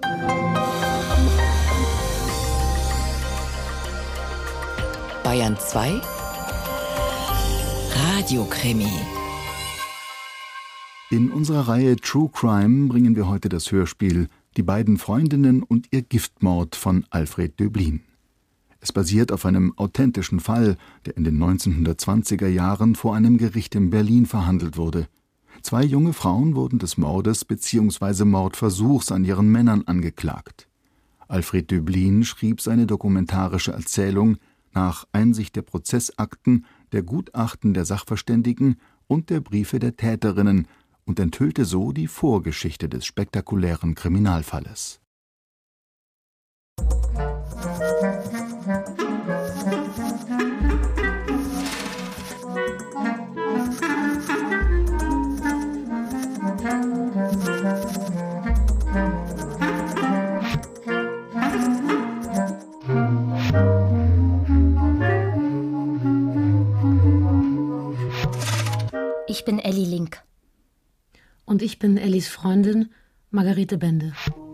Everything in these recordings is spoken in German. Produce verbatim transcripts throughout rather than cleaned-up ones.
Bayern zwei Radiokrimi. In unserer Reihe True Crime bringen wir heute das Hörspiel Die beiden Freundinnen und ihr Giftmord von Alfred Döblin. Es basiert auf einem authentischen Fall, der in den neunzehnhundertzwanziger Jahren vor einem Gericht in Berlin verhandelt wurde. Zwei junge Frauen wurden des Mordes bzw. Mordversuchs an ihren Männern angeklagt. Alfred Döblin schrieb seine dokumentarische Erzählung nach Einsicht der Prozessakten, der Gutachten der Sachverständigen und der Briefe der Täterinnen und enthüllte so die Vorgeschichte des spektakulären Kriminalfalles. Ich bin Elli Link. Und ich bin Ellis Freundin, Margarete Bende.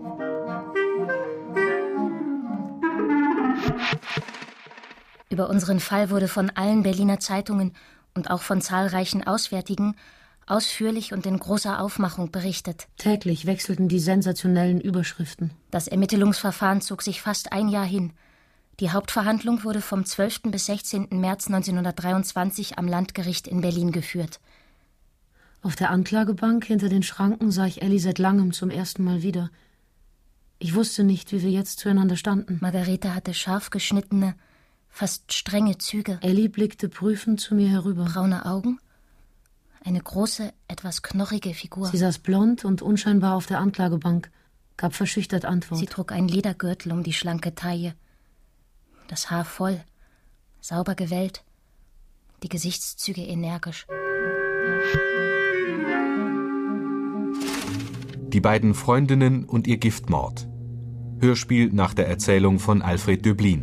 Über unseren Fall wurde von allen Berliner Zeitungen und auch von zahlreichen Auswärtigen ausführlich und in großer Aufmachung berichtet. Täglich wechselten die sensationellen Überschriften. Das Ermittlungsverfahren zog sich fast ein Jahr hin. Die Hauptverhandlung wurde vom zwölften bis sechzehnten März neunzehnhundertdreiundzwanzig am Landgericht in Berlin geführt. Auf der Anklagebank hinter den Schranken sah ich Elli seit langem zum ersten Mal wieder. Ich wusste nicht, wie wir jetzt zueinander standen. Margarete hatte scharf geschnittene, fast strenge Züge. Elli blickte prüfend zu mir herüber. Braune Augen, eine große, etwas knorrige Figur. Sie saß blond und unscheinbar auf der Anklagebank, gab verschüchtert Antwort. Sie trug einen Ledergürtel um die schlanke Taille. Das Haar voll, sauber gewellt, die Gesichtszüge energisch. Die beiden Freundinnen und ihr Giftmord. Hörspiel nach der Erzählung von Alfred Döblin.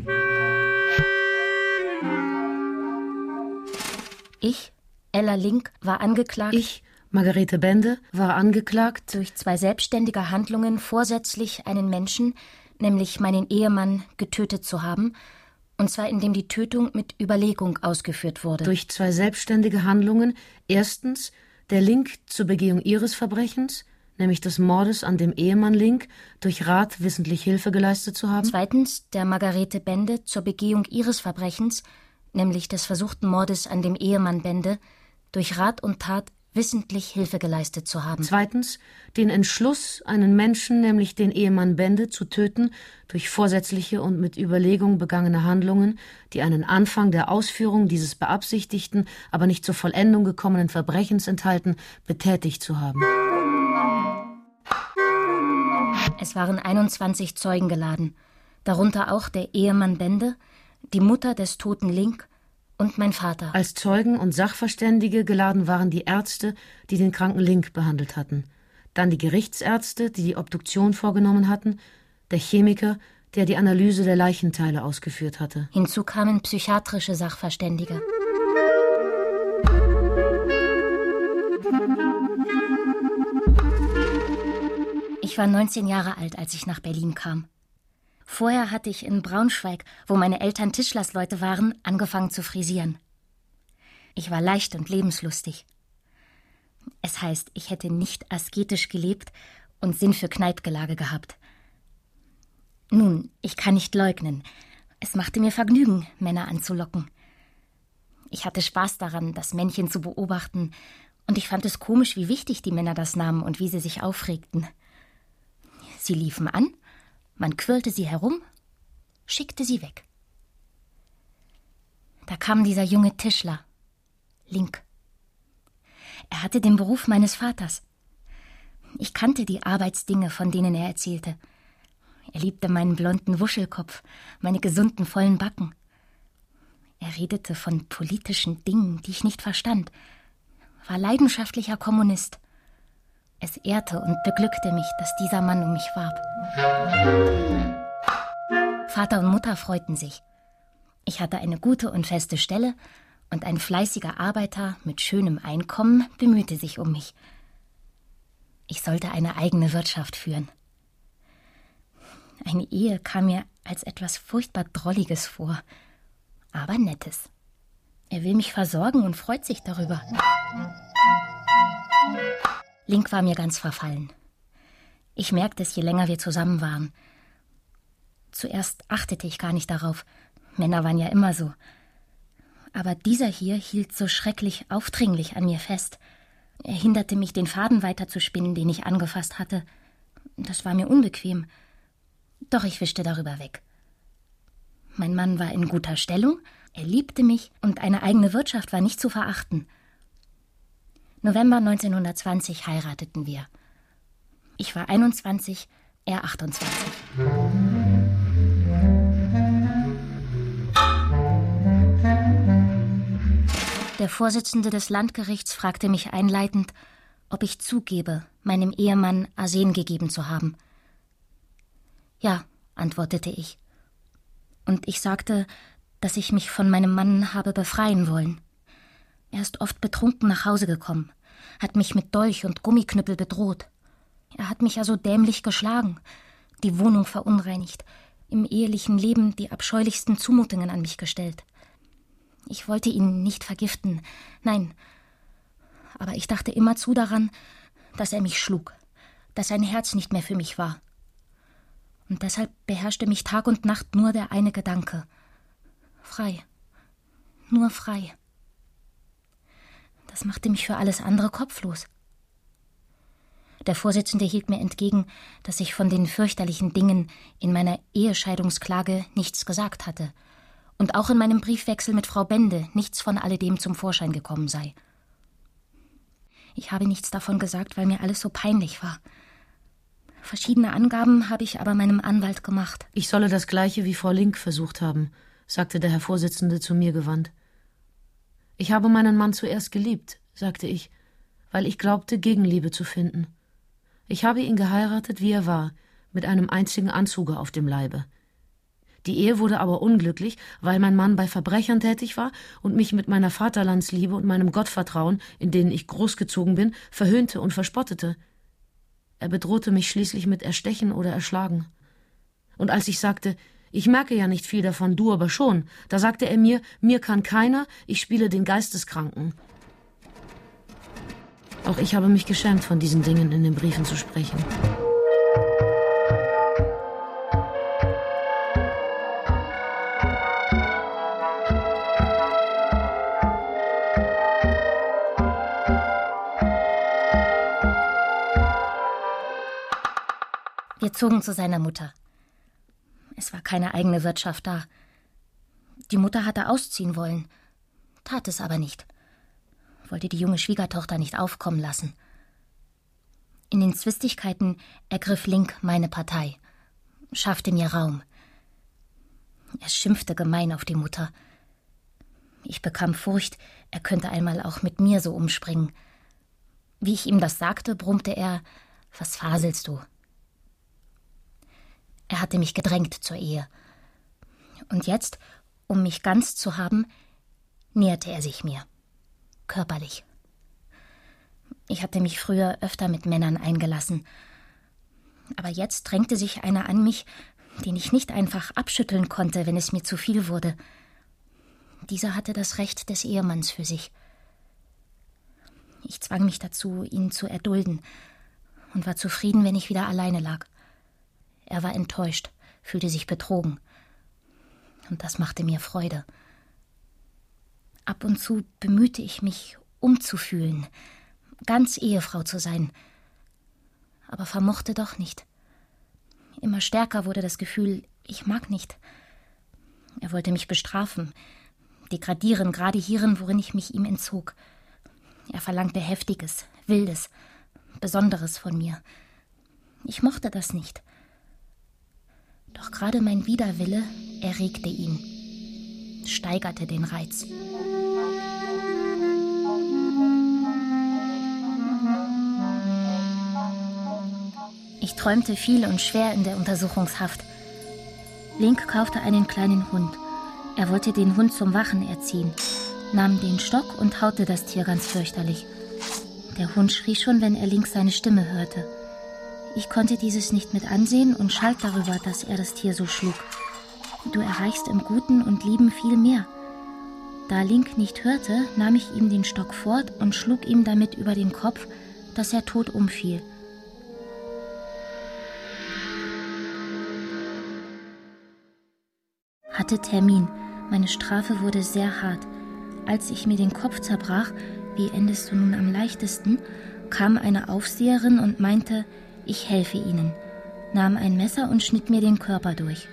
Ich, Ella Link, war angeklagt. Ich, Margarete Bende, war angeklagt, durch zwei selbstständige Handlungen vorsätzlich einen Menschen, nämlich meinen Ehemann, getötet zu haben, und zwar indem die Tötung mit Überlegung ausgeführt wurde. Durch zwei selbstständige Handlungen. Erstens der Link zur Begehung ihres Verbrechens, nämlich des Mordes an dem Ehemann Link, durch Rat wissentlich Hilfe geleistet zu haben. Zweitens der Margarete Bende zur Begehung ihres Verbrechens, nämlich des versuchten Mordes an dem Ehemann Bende, durch Rat und Tat wissentlich Hilfe geleistet zu haben. Zweitens den Entschluss, einen Menschen, nämlich den Ehemann Bende, zu töten, durch vorsätzliche und mit Überlegung begangene Handlungen, die einen Anfang der Ausführung dieses beabsichtigten, aber nicht zur Vollendung gekommenen Verbrechens enthalten, betätigt zu haben. Es waren einundzwanzig Zeugen geladen, darunter auch der Ehemann Bende, die Mutter des toten Link und mein Vater. Als Zeugen und Sachverständige geladen waren die Ärzte, die den kranken Link behandelt hatten, dann die Gerichtsärzte, die die Obduktion vorgenommen hatten, der Chemiker, der die Analyse der Leichenteile ausgeführt hatte. Hinzu kamen psychiatrische Sachverständige. Ich war neunzehn Jahre alt, als ich nach Berlin kam. Vorher hatte ich in Braunschweig, wo meine Eltern Tischlersleute waren, angefangen zu frisieren. Ich war leicht und lebenslustig. Es heißt, ich hätte nicht asketisch gelebt und Sinn für Kneipgelage gehabt. Nun, ich kann nicht leugnen, es machte mir Vergnügen, Männer anzulocken. Ich hatte Spaß daran, das Männchen zu beobachten, und ich fand es komisch, wie wichtig die Männer das nahmen und wie sie sich aufregten. Sie liefen an, man quirlte sie herum, schickte sie weg. Da kam dieser junge Tischler, Link. Er hatte den Beruf meines Vaters. Ich kannte die Arbeitsdinge, von denen er erzählte. Er liebte meinen blonden Wuschelkopf, meine gesunden, vollen Backen. Er redete von politischen Dingen, die ich nicht verstand, war leidenschaftlicher Kommunist. Es ehrte und beglückte mich, dass dieser Mann um mich warb. Vater und Mutter freuten sich. Ich hatte eine gute und feste Stelle, und ein fleißiger Arbeiter mit schönem Einkommen bemühte sich um mich. Ich sollte eine eigene Wirtschaft führen. Eine Ehe kam mir als etwas furchtbar Drolliges vor, aber Nettes. Er will mich versorgen und freut sich darüber. Link war mir ganz verfallen. Ich merkte es, je länger wir zusammen waren. Zuerst achtete ich gar nicht darauf. Männer waren ja immer so. Aber dieser hier hielt so schrecklich aufdringlich an mir fest. Er hinderte mich, den Faden weiterzuspinnen, den ich angefasst hatte. Das war mir unbequem. Doch ich wischte darüber weg. Mein Mann war in guter Stellung, er liebte mich und eine eigene Wirtschaft war nicht zu verachten. November neunzehnhundertzwanzig heirateten wir. Ich war einundzwanzig, er achtundzwanzig. Der Vorsitzende des Landgerichts fragte mich einleitend, ob ich zugebe, meinem Ehemann Arsen gegeben zu haben. Ja, antwortete ich. Und ich sagte, dass ich mich von meinem Mann habe befreien wollen. Er ist oft betrunken nach Hause gekommen, hat mich mit Dolch und Gummiknüppel bedroht. Er hat mich ja so dämlich geschlagen, die Wohnung verunreinigt, im ehelichen Leben die abscheulichsten Zumutungen an mich gestellt. Ich wollte ihn nicht vergiften, nein, aber ich dachte immerzu daran, dass er mich schlug, dass sein Herz nicht mehr für mich war. Und deshalb beherrschte mich Tag und Nacht nur der eine Gedanke. Frei. Nur frei. Das machte mich für alles andere kopflos. Der Vorsitzende hielt mir entgegen, dass ich von den fürchterlichen Dingen in meiner Ehescheidungsklage nichts gesagt hatte und auch in meinem Briefwechsel mit Frau Bende nichts von alledem zum Vorschein gekommen sei. Ich habe nichts davon gesagt, weil mir alles so peinlich war. Verschiedene Angaben habe ich aber meinem Anwalt gemacht. Ich solle das Gleiche wie Frau Link versucht haben, sagte der Herr Vorsitzende zu mir gewandt. Ich habe meinen Mann zuerst geliebt, sagte ich, weil ich glaubte, Gegenliebe zu finden. Ich habe ihn geheiratet, wie er war, mit einem einzigen Anzuge auf dem Leibe. Die Ehe wurde aber unglücklich, weil mein Mann bei Verbrechern tätig war und mich mit meiner Vaterlandsliebe und meinem Gottvertrauen, in denen ich großgezogen bin, verhöhnte und verspottete. Er bedrohte mich schließlich mit Erstechen oder Erschlagen. Und als ich sagte, ich merke ja nicht viel davon, du aber schon, da sagte er mir, mir kann keiner, ich spiele den Geisteskranken. Auch ich habe mich geschämt, von diesen Dingen in den Briefen zu sprechen. Wir zogen zu seiner Mutter. Es war keine eigene Wirtschaft da. Die Mutter hatte ausziehen wollen, tat es aber nicht, wollte die junge Schwiegertochter nicht aufkommen lassen. In den Zwistigkeiten ergriff Link meine Partei, schaffte mir Raum. Er schimpfte gemein auf die Mutter. Ich bekam Furcht, er könnte einmal auch mit mir so umspringen. Wie ich ihm das sagte, brummte er, »Was faselst du?« Er hatte mich gedrängt zur Ehe. Und jetzt, um mich ganz zu haben, näherte er sich mir. Körperlich. Ich hatte mich früher öfter mit Männern eingelassen. Aber jetzt drängte sich einer an mich, den ich nicht einfach abschütteln konnte, wenn es mir zu viel wurde. Dieser hatte das Recht des Ehemanns für sich. Ich zwang mich dazu, ihn zu erdulden und war zufrieden, wenn ich wieder alleine lag. Er war enttäuscht, fühlte sich betrogen. Und das machte mir Freude. Ab und zu bemühte ich mich, umzufühlen, ganz Ehefrau zu sein. Aber vermochte doch nicht. Immer stärker wurde das Gefühl, ich mag nicht. Er wollte mich bestrafen, degradieren, gerade hierin, worin ich mich ihm entzog. Er verlangte Heftiges, Wildes, Besonderes von mir. Ich mochte das nicht. Doch gerade mein Widerwille erregte ihn, steigerte den Reiz. Ich träumte viel und schwer in der Untersuchungshaft. Link kaufte einen kleinen Hund. Er wollte den Hund zum Wachen erziehen, nahm den Stock und haute das Tier ganz fürchterlich. Der Hund schrie schon, wenn er Link seine Stimme hörte. Ich konnte dieses nicht mit ansehen und schalt darüber, dass er das Tier so schlug. Du erreichst im Guten und Lieben viel mehr. Da Link nicht hörte, nahm ich ihm den Stock fort und schlug ihm damit über den Kopf, dass er tot umfiel. Hatte Termin. Meine Strafe wurde sehr hart. Als ich mir den Kopf zerbrach, wie endest du nun am leichtesten, kam eine Aufseherin und meinte, ich helfe ihnen, nahm ein Messer und schnitt mir den Körper durch.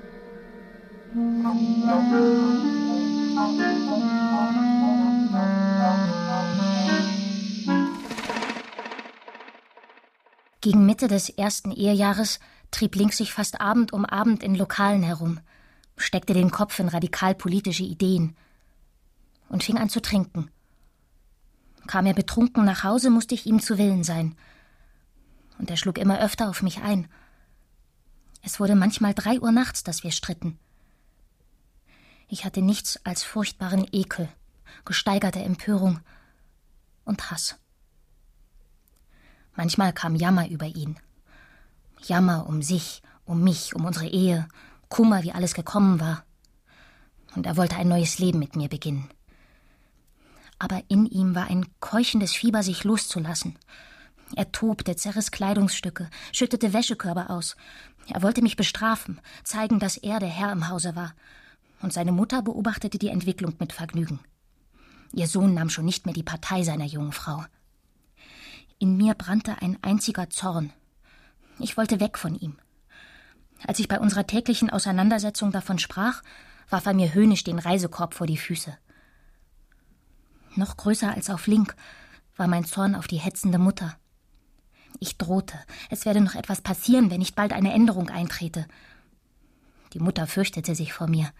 Gegen Mitte des ersten Ehejahres trieb Link sich fast Abend um Abend in Lokalen herum, steckte den Kopf in radikal-politische Ideen und fing an zu trinken. Kam er betrunken nach Hause, musste ich ihm zu Willen sein. Und er schlug immer öfter auf mich ein. Es wurde manchmal drei Uhr nachts, dass wir stritten. Ich hatte nichts als furchtbaren Ekel, gesteigerte Empörung und Hass. Manchmal kam Jammer über ihn. Jammer um sich, um mich, um unsere Ehe, Kummer, wie alles gekommen war. Und er wollte ein neues Leben mit mir beginnen. Aber in ihm war ein keuchendes Fieber, sich loszulassen. Er tobte, zerriss Kleidungsstücke, schüttete Wäschekörbe aus. Er wollte mich bestrafen, zeigen, dass er der Herr im Hause war. Und seine Mutter beobachtete die Entwicklung mit Vergnügen. Ihr Sohn nahm schon nicht mehr die Partei seiner jungen Frau. In mir brannte ein einziger Zorn. Ich wollte weg von ihm. Als ich bei unserer täglichen Auseinandersetzung davon sprach, warf er mir höhnisch den Reisekorb vor die Füße. Noch größer als auf Link war mein Zorn auf die hetzende Mutter. Ich drohte, es werde noch etwas passieren, wenn nicht bald eine Änderung eintrete. Die Mutter fürchtete sich vor mir.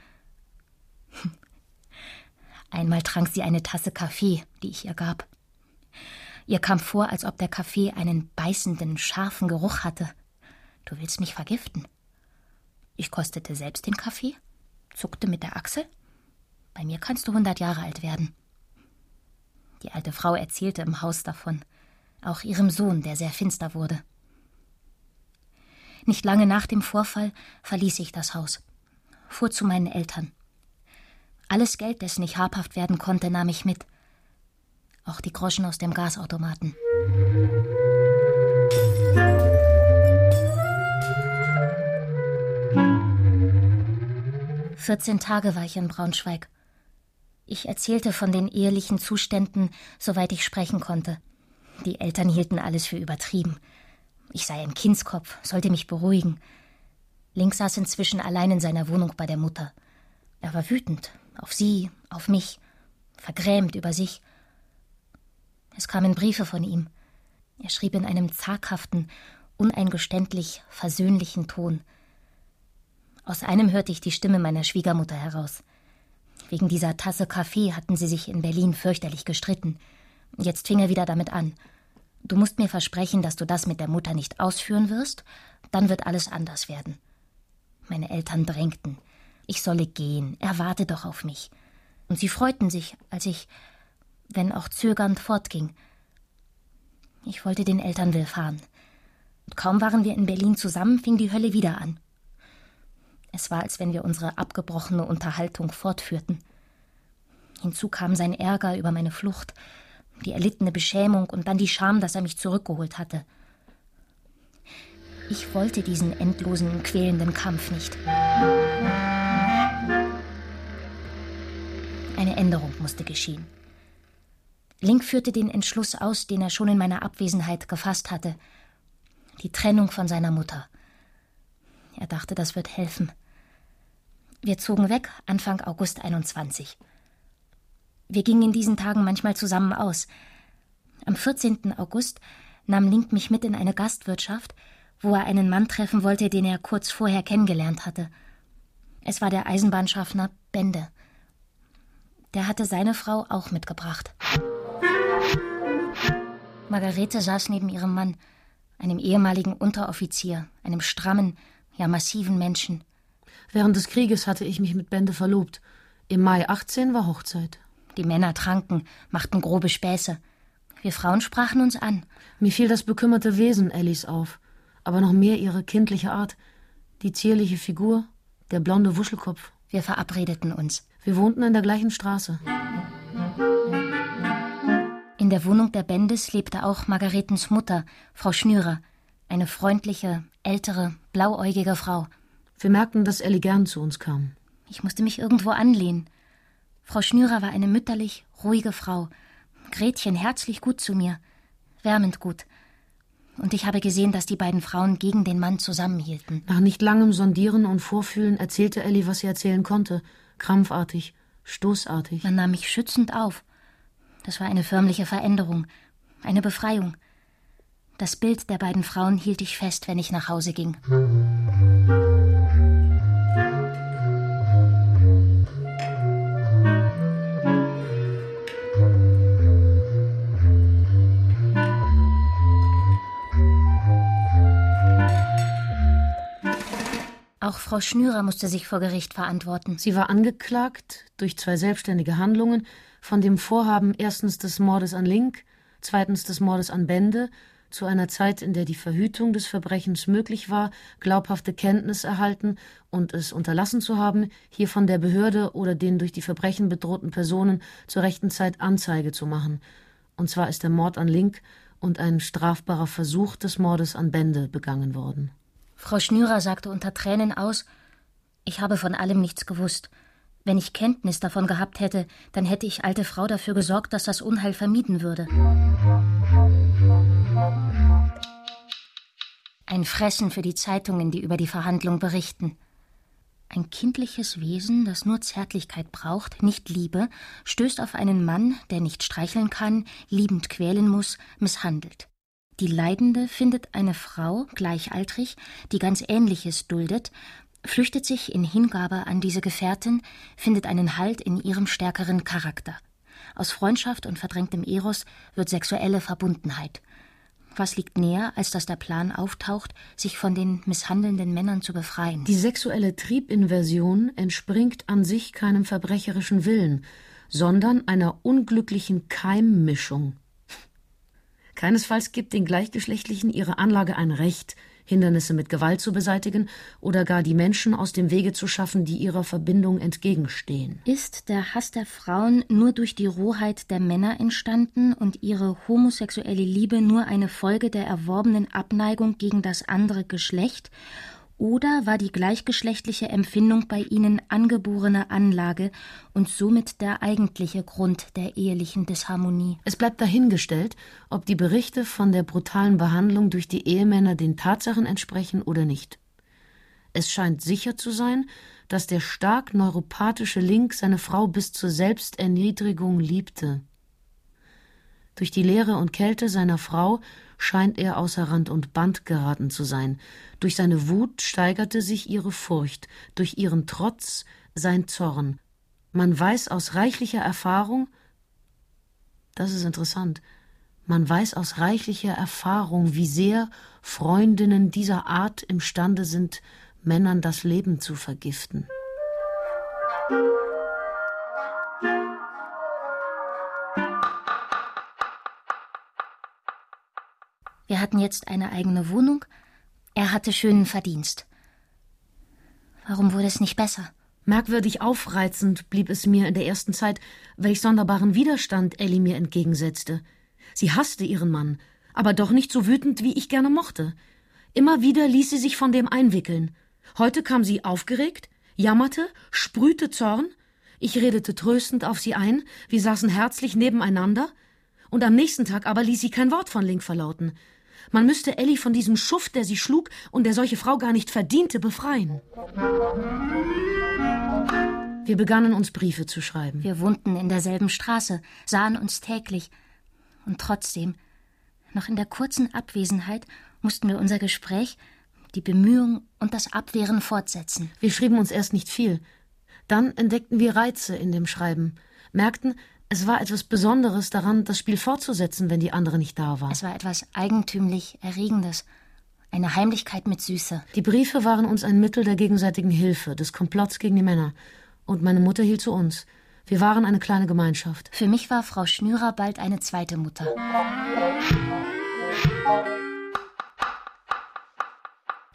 Einmal trank sie eine Tasse Kaffee, die ich ihr gab. Ihr kam vor, als ob der Kaffee einen beißenden, scharfen Geruch hatte. Du willst mich vergiften? Ich kostete selbst den Kaffee, zuckte mit der Achsel. Bei mir kannst du hundert Jahre alt werden. Die alte Frau erzählte im Haus davon, auch ihrem Sohn, der sehr finster wurde. Nicht lange nach dem Vorfall verließ ich das Haus, fuhr zu meinen Eltern. Alles Geld, dessen ich habhaft werden konnte, nahm ich mit. Auch die Groschen aus dem Gasautomaten. vierzehn Tage war ich in Braunschweig. Ich erzählte von den ehelichen Zuständen, soweit ich sprechen konnte. Die Eltern hielten alles für übertrieben. Ich sei ein Kindskopf, sollte mich beruhigen. Link saß inzwischen allein in seiner Wohnung bei der Mutter. Er war wütend, auf sie, auf mich, vergrämt über sich. Es kamen Briefe von ihm. Er schrieb in einem zaghaften, uneingeständlich versöhnlichen Ton. Aus einem hörte ich die Stimme meiner Schwiegermutter heraus. Wegen dieser Tasse Kaffee hatten sie sich in Berlin fürchterlich gestritten. Jetzt fing er wieder damit an. Du musst mir versprechen, dass du das mit der Mutter nicht ausführen wirst, dann wird alles anders werden. Meine Eltern drängten. Ich solle gehen, er warte doch auf mich. Und sie freuten sich, als ich, wenn auch zögernd, fortging. Ich wollte den Eltern willfahren. Und kaum waren wir in Berlin zusammen, fing die Hölle wieder an. Es war, als wenn wir unsere abgebrochene Unterhaltung fortführten. Hinzu kam sein Ärger über meine Flucht, die erlittene Beschämung und dann die Scham, dass er mich zurückgeholt hatte. Ich wollte diesen endlosen, quälenden Kampf nicht. Eine Änderung musste geschehen. Link führte den Entschluss aus, den er schon in meiner Abwesenheit gefasst hatte. Die Trennung von seiner Mutter. Er dachte, das wird helfen. Wir zogen weg, Anfang August einundzwanzig. Wir gingen in diesen Tagen manchmal zusammen aus. Am vierzehnten August nahm Link mich mit in eine Gastwirtschaft, wo er einen Mann treffen wollte, den er kurz vorher kennengelernt hatte. Es war der Eisenbahnschaffner Bende. Der hatte seine Frau auch mitgebracht. Margarete saß neben ihrem Mann, einem ehemaligen Unteroffizier, einem strammen, ja massiven Menschen. Während des Krieges hatte ich mich mit Bende verlobt. Im Mai achtzehn war Hochzeit. Die Männer tranken, machten grobe Späße. Wir Frauen sprachen uns an. Mir fiel das bekümmerte Wesen Ellis auf. aber noch mehr ihre kindliche Art, die zierliche Figur, der blonde Wuschelkopf. Wir verabredeten uns. Wir wohnten in der gleichen Straße. In der Wohnung der Bendes lebte auch Margaretens Mutter, Frau Schnürer, eine freundliche, ältere, blauäugige Frau. Wir merkten, dass Elli gern zu uns kam. Ich musste mich irgendwo anlehnen. Frau Schnürer war eine mütterlich, ruhige Frau. Gretchen herzlich gut zu mir, wärmend gut. Und ich habe gesehen, dass die beiden Frauen gegen den Mann zusammenhielten. Nach nicht langem Sondieren und Vorfühlen erzählte Elli, was sie erzählen konnte. Krampfartig, stoßartig. Man nahm mich schützend auf. Das war eine förmliche Veränderung, eine Befreiung. Das Bild der beiden Frauen hielt ich fest, wenn ich nach Hause ging. Auch Frau Schnürer musste sich vor Gericht verantworten. Sie war angeklagt durch zwei selbstständige Handlungen von dem Vorhaben erstens des Mordes an Link, zweitens des Mordes an Bende, zu einer Zeit, in der die Verhütung des Verbrechens möglich war, glaubhafte Kenntnis erhalten und es unterlassen zu haben, hier von der Behörde oder den durch die Verbrechen bedrohten Personen zur rechten Zeit Anzeige zu machen. Und zwar ist der Mord an Link und ein strafbarer Versuch des Mordes an Bende begangen worden. Frau Schnürer sagte unter Tränen aus, ich habe von allem nichts gewusst. Wenn ich Kenntnis davon gehabt hätte, dann hätte ich alte Frau dafür gesorgt, dass das Unheil vermieden würde. Ein Fressen für die Zeitungen, die über die Verhandlung berichten. Ein kindliches Wesen, das nur Zärtlichkeit braucht, nicht Liebe, stößt auf einen Mann, der nicht streicheln kann, liebend quälen muss, misshandelt. Die Leidende findet eine Frau, gleichaltrig, die ganz Ähnliches duldet, flüchtet sich in Hingabe an diese Gefährtin, findet einen Halt in ihrem stärkeren Charakter. Aus Freundschaft und verdrängtem Eros wird sexuelle Verbundenheit. Was liegt näher, als dass der Plan auftaucht, sich von den misshandelnden Männern zu befreien? Die sexuelle Triebinversion entspringt an sich keinem verbrecherischen Willen, sondern einer unglücklichen Keimmischung. Keinesfalls gibt den Gleichgeschlechtlichen ihre Anlage ein Recht, Hindernisse mit Gewalt zu beseitigen oder gar die Menschen aus dem Wege zu schaffen, die ihrer Verbindung entgegenstehen. Ist der Hass der Frauen nur durch die Rohheit der Männer entstanden und ihre homosexuelle Liebe nur eine Folge der erworbenen Abneigung gegen das andere Geschlecht? Oder war die gleichgeschlechtliche Empfindung bei ihnen angeborene Anlage und somit der eigentliche Grund der ehelichen Disharmonie? Es bleibt dahingestellt, ob die Berichte von der brutalen Behandlung durch die Ehemänner den Tatsachen entsprechen oder nicht. Es scheint sicher zu sein, dass der stark neuropathische Link seine Frau bis zur Selbsterniedrigung liebte. Durch die Leere und Kälte seiner Frau scheint er außer Rand und Band geraten zu sein. Durch seine Wut steigerte sich ihre Furcht, durch ihren Trotz sein Zorn. Man weiß aus reichlicher Erfahrung, das ist interessant, man weiß aus reichlicher Erfahrung, wie sehr Freundinnen dieser Art imstande sind, Männern das Leben zu vergiften. Wir hatten jetzt eine eigene Wohnung. Er hatte schönen Verdienst. Warum wurde es nicht besser? Merkwürdig aufreizend blieb es mir in der ersten Zeit, welch sonderbaren Widerstand Elli mir entgegensetzte. Sie hasste ihren Mann, aber doch nicht so wütend, wie ich gerne mochte. Immer wieder ließ sie sich von dem einwickeln. Heute kam sie aufgeregt, jammerte, sprühte Zorn. Ich redete tröstend auf sie ein, wir saßen herzlich nebeneinander. Und am nächsten Tag aber ließ sie kein Wort von Link verlauten. Man müsste Elli von diesem Schuft, der sie schlug und der solche Frau gar nicht verdiente, befreien. Wir begannen uns Briefe zu schreiben. Wir wohnten in derselben Straße, sahen uns täglich. Und trotzdem, noch in der kurzen Abwesenheit, mussten wir unser Gespräch, die Bemühung und das Abwehren fortsetzen. Wir schrieben uns erst nicht viel. Dann entdeckten wir Reize in dem Schreiben, merkten, es war etwas Besonderes daran, das Spiel fortzusetzen, wenn die andere nicht da war. Es war etwas eigentümlich Erregendes, eine Heimlichkeit mit Süße. Die Briefe waren uns ein Mittel der gegenseitigen Hilfe, des Komplotts gegen die Männer. Und meine Mutter hielt zu uns. Wir waren eine kleine Gemeinschaft. Für mich war Frau Schnürer bald eine zweite Mutter.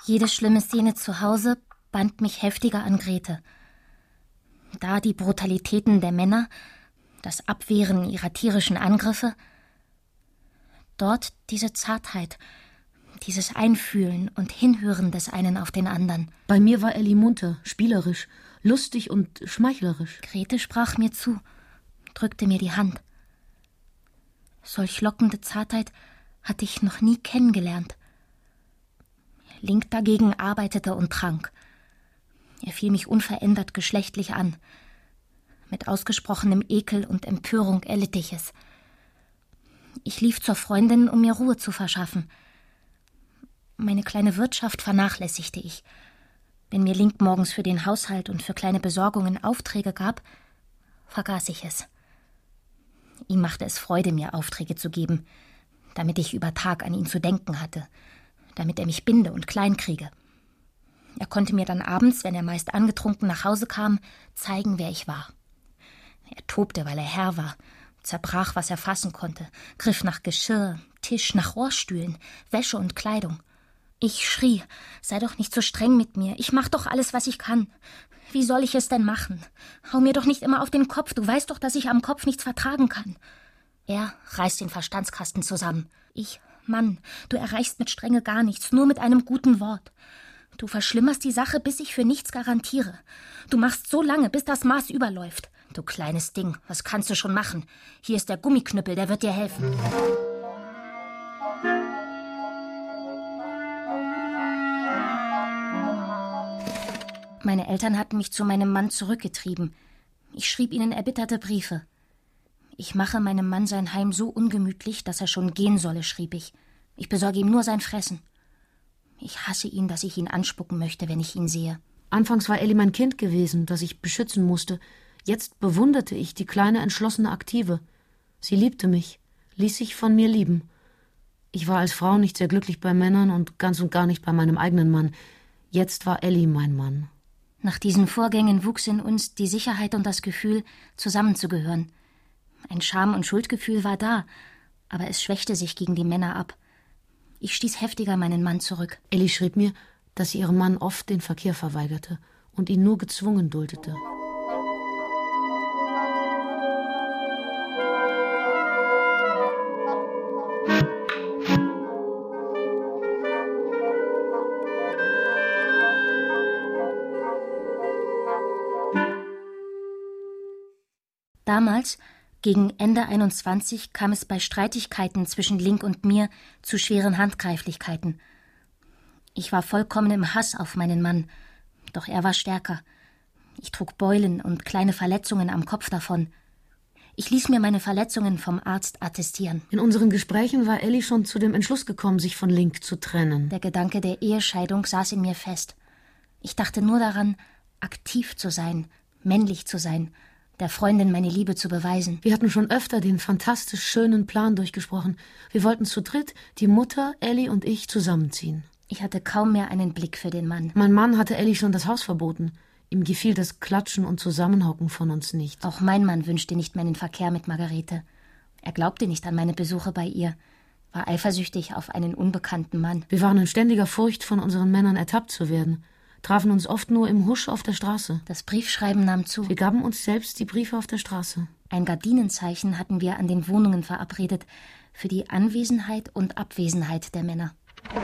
Jede schlimme Szene zu Hause band mich heftiger an Grete. Da die Brutalitäten der Männer, das Abwehren ihrer tierischen Angriffe, dort diese Zartheit, dieses Einfühlen und Hinhören des einen auf den anderen. Bei mir war Elli munter, spielerisch, lustig und schmeichlerisch. Grete sprach mir zu, drückte mir die Hand. Solch lockende Zartheit hatte ich noch nie kennengelernt. Link dagegen arbeitete und trank. Er fiel mich unverändert geschlechtlich an. Mit ausgesprochenem Ekel und Empörung erlitt ich es. Ich lief zur Freundin, um mir Ruhe zu verschaffen. Meine kleine Wirtschaft vernachlässigte ich. Wenn mir Link morgens für den Haushalt und für kleine Besorgungen Aufträge gab, vergaß ich es. Ihm machte es Freude, mir Aufträge zu geben, damit ich über Tag an ihn zu denken hatte, damit er mich binde und klein kriege. Er konnte mir dann abends, wenn er meist angetrunken nach Hause kam, zeigen, wer ich war. Er tobte, weil er Herr war, zerbrach, was er fassen konnte, griff nach Geschirr, Tisch, nach Rohrstühlen, Wäsche und Kleidung. Ich schrie, sei doch nicht so streng mit mir, ich mach doch alles, was ich kann. Wie soll ich es denn machen? Hau mir doch nicht immer auf den Kopf, du weißt doch, dass ich am Kopf nichts vertragen kann. Er reißt den Verstandskasten zusammen. Ich, Mann, du erreichst mit Strenge gar nichts, nur mit einem guten Wort. Du verschlimmerst die Sache, bis ich für nichts garantiere. Du machst so lange, bis das Maß überläuft. Du kleines Ding, was kannst du schon machen? Hier ist der Gummiknüppel, der wird dir helfen. Meine Eltern hatten mich zu meinem Mann zurückgetrieben. Ich schrieb ihnen erbitterte Briefe. Ich mache meinem Mann sein Heim so ungemütlich, dass er schon gehen solle, schrieb ich. Ich besorge ihm nur sein Fressen. Ich hasse ihn, dass ich ihn anspucken möchte, wenn ich ihn sehe. Anfangs war Elli mein Kind gewesen, das ich beschützen musste. Jetzt bewunderte ich die kleine, entschlossene Aktive. Sie liebte mich, ließ sich von mir lieben. Ich war als Frau nicht sehr glücklich bei Männern und ganz und gar nicht bei meinem eigenen Mann. Jetzt war Elli mein Mann. Nach diesen Vorgängen wuchs in uns die Sicherheit und das Gefühl, zusammenzugehören. Ein Scham- und Schuldgefühl war da, aber es schwächte sich gegen die Männer ab. Ich stieß heftiger meinen Mann zurück. Elli schrieb mir, dass sie ihrem Mann oft den Verkehr verweigerte und ihn nur gezwungen duldete. Damals, gegen Ende einundzwanzig, kam es bei Streitigkeiten zwischen Link und mir zu schweren Handgreiflichkeiten. Ich war vollkommen im Hass auf meinen Mann, doch er war stärker. Ich trug Beulen und kleine Verletzungen am Kopf davon. Ich ließ mir meine Verletzungen vom Arzt attestieren. In unseren Gesprächen war Elli schon zu dem Entschluss gekommen, sich von Link zu trennen. Der Gedanke der Ehescheidung saß in mir fest. Ich dachte nur daran, aktiv zu sein, männlich zu sein, der Freundin meine Liebe zu beweisen. Wir hatten schon öfter den fantastisch schönen Plan durchgesprochen. Wir wollten zu dritt, die Mutter, Elli und ich, zusammenziehen. Ich hatte kaum mehr einen Blick für den Mann. Mein Mann hatte Elli schon das Haus verboten. Ihm gefiel das Klatschen und Zusammenhocken von uns nicht. Auch mein Mann wünschte nicht mehr den Verkehr mit Margarete. Er glaubte nicht an meine Besuche bei ihr, war eifersüchtig auf einen unbekannten Mann. Wir waren in ständiger Furcht, von unseren Männern ertappt zu werden, trafen uns oft nur im Husch auf der Straße. Das Briefschreiben nahm zu. Wir gaben uns selbst die Briefe auf der Straße. Ein Gardinenzeichen hatten wir an den Wohnungen verabredet für die Anwesenheit und Abwesenheit der Männer.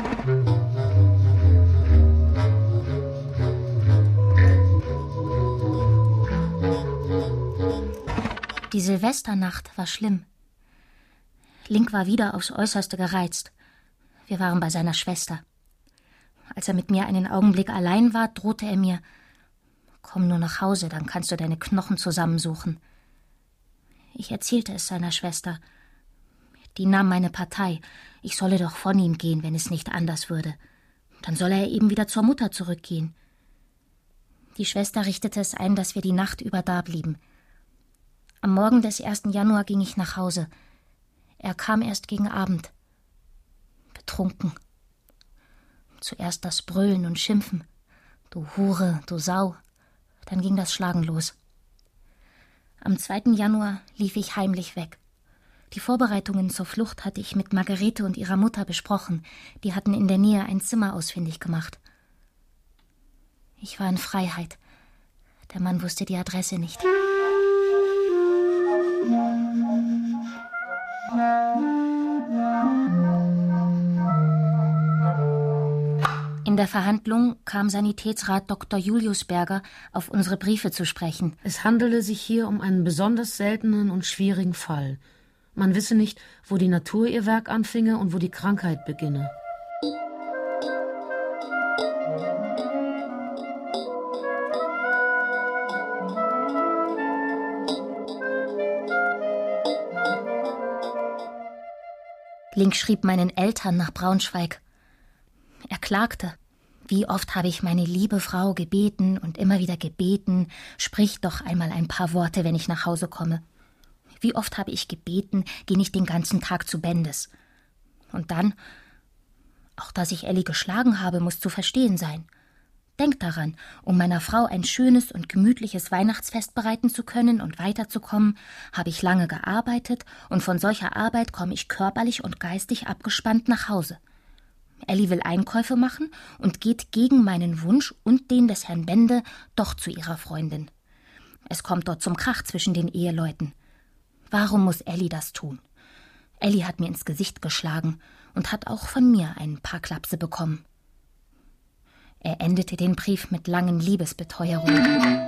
Die Silvesternacht war schlimm. Link war wieder aufs Äußerste gereizt. Wir waren bei seiner Schwester. Als er mit mir einen Augenblick allein war, drohte er mir: »Komm nur nach Hause, dann kannst du deine Knochen zusammensuchen.« Ich erzählte es seiner Schwester. Die nahm meine Partei. Ich solle doch von ihm gehen, wenn es nicht anders würde. Dann solle er eben wieder zur Mutter zurückgehen. Die Schwester richtete es ein, dass wir die Nacht über dablieben. Am Morgen des ersten Januar ging ich nach Hause. Er kam erst gegen Abend. Betrunken. Zuerst das Brüllen und Schimpfen. Du Hure, du Sau. Dann ging das Schlagen los. Am zweiten Januar lief ich heimlich weg. Die Vorbereitungen zur Flucht hatte ich mit Margarete und ihrer Mutter besprochen. Die hatten in der Nähe ein Zimmer ausfindig gemacht. Ich war in Freiheit. Der Mann wusste die Adresse nicht. In der Verhandlung kam Sanitätsrat Doktor Julius Berger auf unsere Briefe zu sprechen. Es handele sich hier um einen besonders seltenen und schwierigen Fall. Man wisse nicht, wo die Natur ihr Werk anfinge und wo die Krankheit beginne. Link schrieb meinen Eltern nach Braunschweig. Er klagte. Wie oft habe ich meine liebe Frau gebeten und immer wieder gebeten, sprich doch einmal ein paar Worte, wenn ich nach Hause komme. Wie oft habe ich gebeten, geh nicht den ganzen Tag zu Bendes. Und dann, auch dass ich Elli geschlagen habe, muss zu verstehen sein. Denk daran, um meiner Frau ein schönes und gemütliches Weihnachtsfest bereiten zu können und weiterzukommen, habe ich lange gearbeitet und von solcher Arbeit komme ich körperlich und geistig abgespannt nach Hause. Elli will Einkäufe machen und geht gegen meinen Wunsch und den des Herrn Bende doch zu ihrer Freundin. Es kommt dort zum Krach zwischen den Eheleuten. Warum muss Elli das tun? Elli hat mir ins Gesicht geschlagen und hat auch von mir ein paar Klapse bekommen. Er endete den Brief mit langen Liebesbeteuerungen.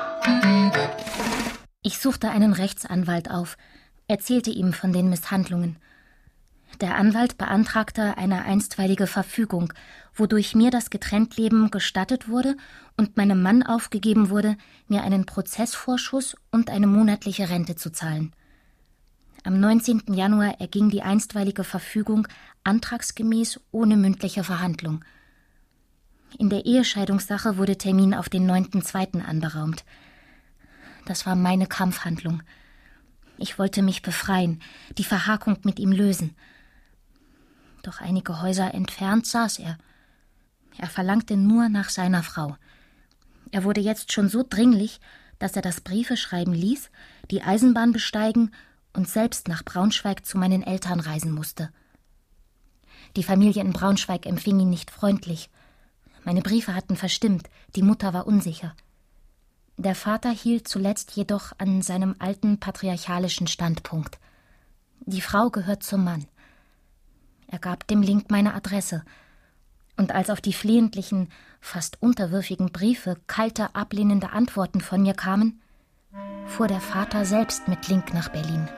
Ich suchte einen Rechtsanwalt auf, erzählte ihm von den Misshandlungen. Der Anwalt beantragte eine einstweilige Verfügung, wodurch mir das Getrenntleben gestattet wurde und meinem Mann aufgegeben wurde, mir einen Prozessvorschuss und eine monatliche Rente zu zahlen. Am neunzehnten Januar erging die einstweilige Verfügung antragsgemäß ohne mündliche Verhandlung. In der Ehescheidungssache wurde Termin auf den neunten zweiten anberaumt. Das war meine Kampfhandlung. Ich wollte mich befreien, die Verhakung mit ihm lösen. Doch einige Häuser entfernt saß er. Er verlangte nur nach seiner Frau. Er wurde jetzt schon so dringlich, dass er das Briefeschreiben ließ, die Eisenbahn besteigen und selbst nach Braunschweig zu meinen Eltern reisen musste. Die Familie in Braunschweig empfing ihn nicht freundlich. Meine Briefe hatten verstimmt, die Mutter war unsicher. Der Vater hielt zuletzt jedoch an seinem alten patriarchalischen Standpunkt. Die Frau gehört zum Mann. Er gab dem Link meine Adresse. Und als auf die flehentlichen, fast unterwürfigen Briefe kalte, ablehnende Antworten von mir kamen, fuhr der Vater selbst mit Link nach Berlin.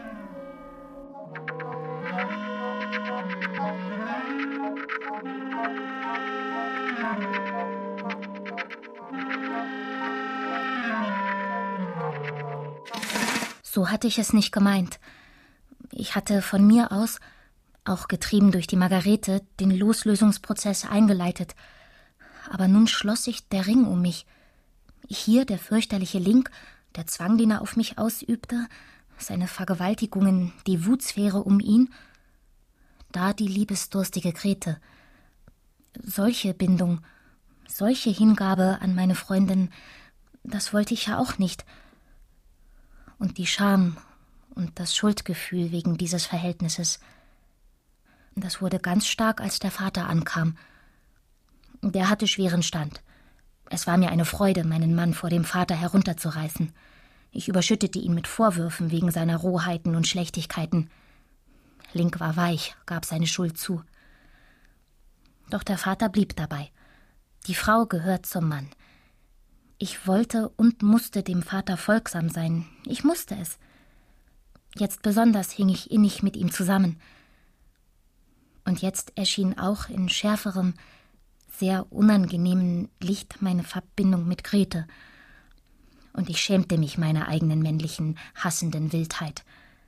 So hatte ich es nicht gemeint. Ich hatte von mir aus, auch getrieben durch die Margarete, den Loslösungsprozess eingeleitet. Aber nun schloss sich der Ring um mich. Hier der fürchterliche Link, der Zwang, den er auf mich ausübte, seine Vergewaltigungen, die Wutsphäre um ihn. Da die liebesdurstige Grete. Solche Bindung, solche Hingabe an meine Freundin, das wollte ich ja auch nicht. Und die Scham und das Schuldgefühl wegen dieses Verhältnisses. Das wurde ganz stark, als der Vater ankam. Der hatte schweren Stand. Es war mir eine Freude, meinen Mann vor dem Vater herunterzureißen. Ich überschüttete ihn mit Vorwürfen wegen seiner Rohheiten und Schlechtigkeiten. Link war weich, gab seine Schuld zu. Doch der Vater blieb dabei. Die Frau gehört zum Mann. Ich wollte und musste dem Vater folgsam sein. Ich musste es. Jetzt besonders hing ich innig mit ihm zusammen. Und jetzt erschien auch in schärferem, sehr unangenehmen Licht meine Verbindung mit Grete. Und ich schämte mich meiner eigenen männlichen, hassenden Wildheit.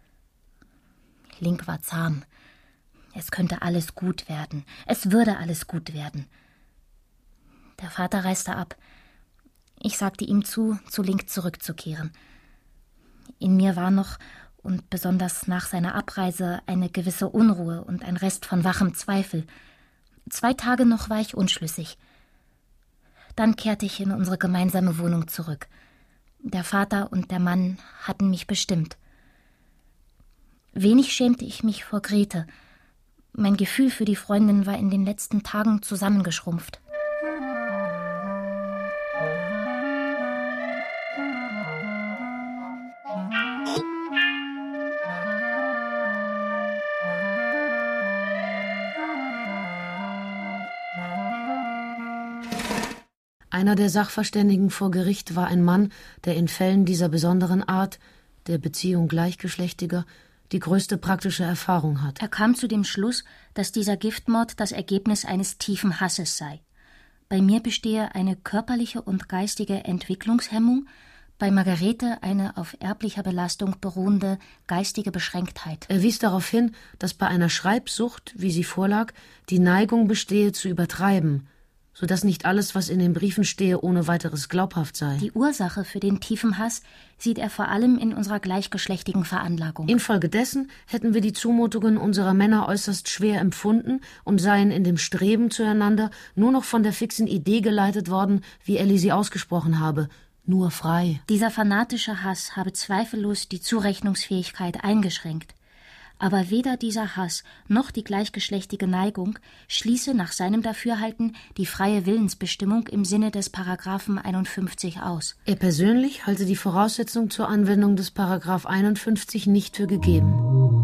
Link war zahm. Es könnte alles gut werden. Es würde alles gut werden. Der Vater reiste ab. Ich sagte ihm zu, zu Link zurückzukehren. In mir war noch, und besonders nach seiner Abreise, eine gewisse Unruhe und ein Rest von wachem Zweifel. Zwei Tage noch war ich unschlüssig. Dann kehrte ich in unsere gemeinsame Wohnung zurück. Der Vater und der Mann hatten mich bestimmt. Wenig schämte ich mich vor Grete. Mein Gefühl für die Freundin war in den letzten Tagen zusammengeschrumpft. Einer der Sachverständigen vor Gericht war ein Mann, der in Fällen dieser besonderen Art, der Beziehung Gleichgeschlechtiger, die größte praktische Erfahrung hat. Er kam zu dem Schluss, dass dieser Giftmord das Ergebnis eines tiefen Hasses sei. Bei mir bestehe eine körperliche und geistige Entwicklungshemmung, bei Margarete eine auf erblicher Belastung beruhende geistige Beschränktheit. Er wies darauf hin, dass bei einer Schreibsucht, wie sie vorlag, die Neigung bestehe zu übertreiben, sodass nicht alles, was in den Briefen stehe, ohne weiteres glaubhaft sei. Die Ursache für den tiefen Hass sieht er vor allem in unserer gleichgeschlechtigen Veranlagung. Infolgedessen hätten wir die Zumutungen unserer Männer äußerst schwer empfunden und seien in dem Streben zueinander nur noch von der fixen Idee geleitet worden, wie Elli sie ausgesprochen habe, nur frei. Dieser fanatische Hass habe zweifellos die Zurechnungsfähigkeit eingeschränkt. Aber weder dieser Hass noch die gleichgeschlechtige Neigung schließe nach seinem Dafürhalten die freie Willensbestimmung im Sinne des Paragraphen einundfünfzig aus. Er persönlich halte die Voraussetzung zur Anwendung des Paragraph einundfünfzig nicht für gegeben.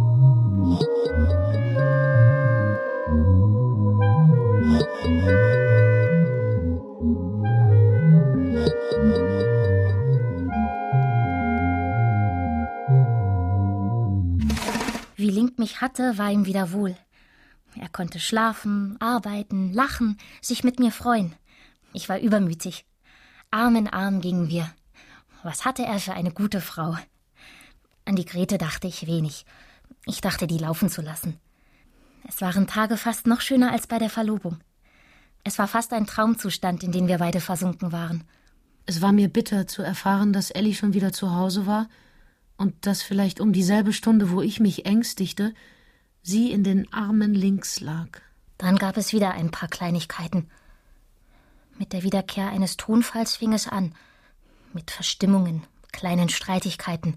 Wie Link mich hatte, war ihm wieder wohl. Er konnte schlafen, arbeiten, lachen, sich mit mir freuen. Ich war übermütig. Arm in Arm gingen wir. Was hatte er für eine gute Frau. An die Grete dachte ich wenig. Ich dachte, die laufen zu lassen. Es waren Tage fast noch schöner als bei der Verlobung. Es war fast ein Traumzustand, in den wir beide versunken waren. Es war mir bitter zu erfahren, dass Elli schon wieder zu Hause war und dass vielleicht um dieselbe Stunde, wo ich mich ängstigte, sie in den Armen Links lag. Dann gab es wieder ein paar Kleinigkeiten. Mit der Wiederkehr eines Tonfalls fing es an, mit Verstimmungen, kleinen Streitigkeiten.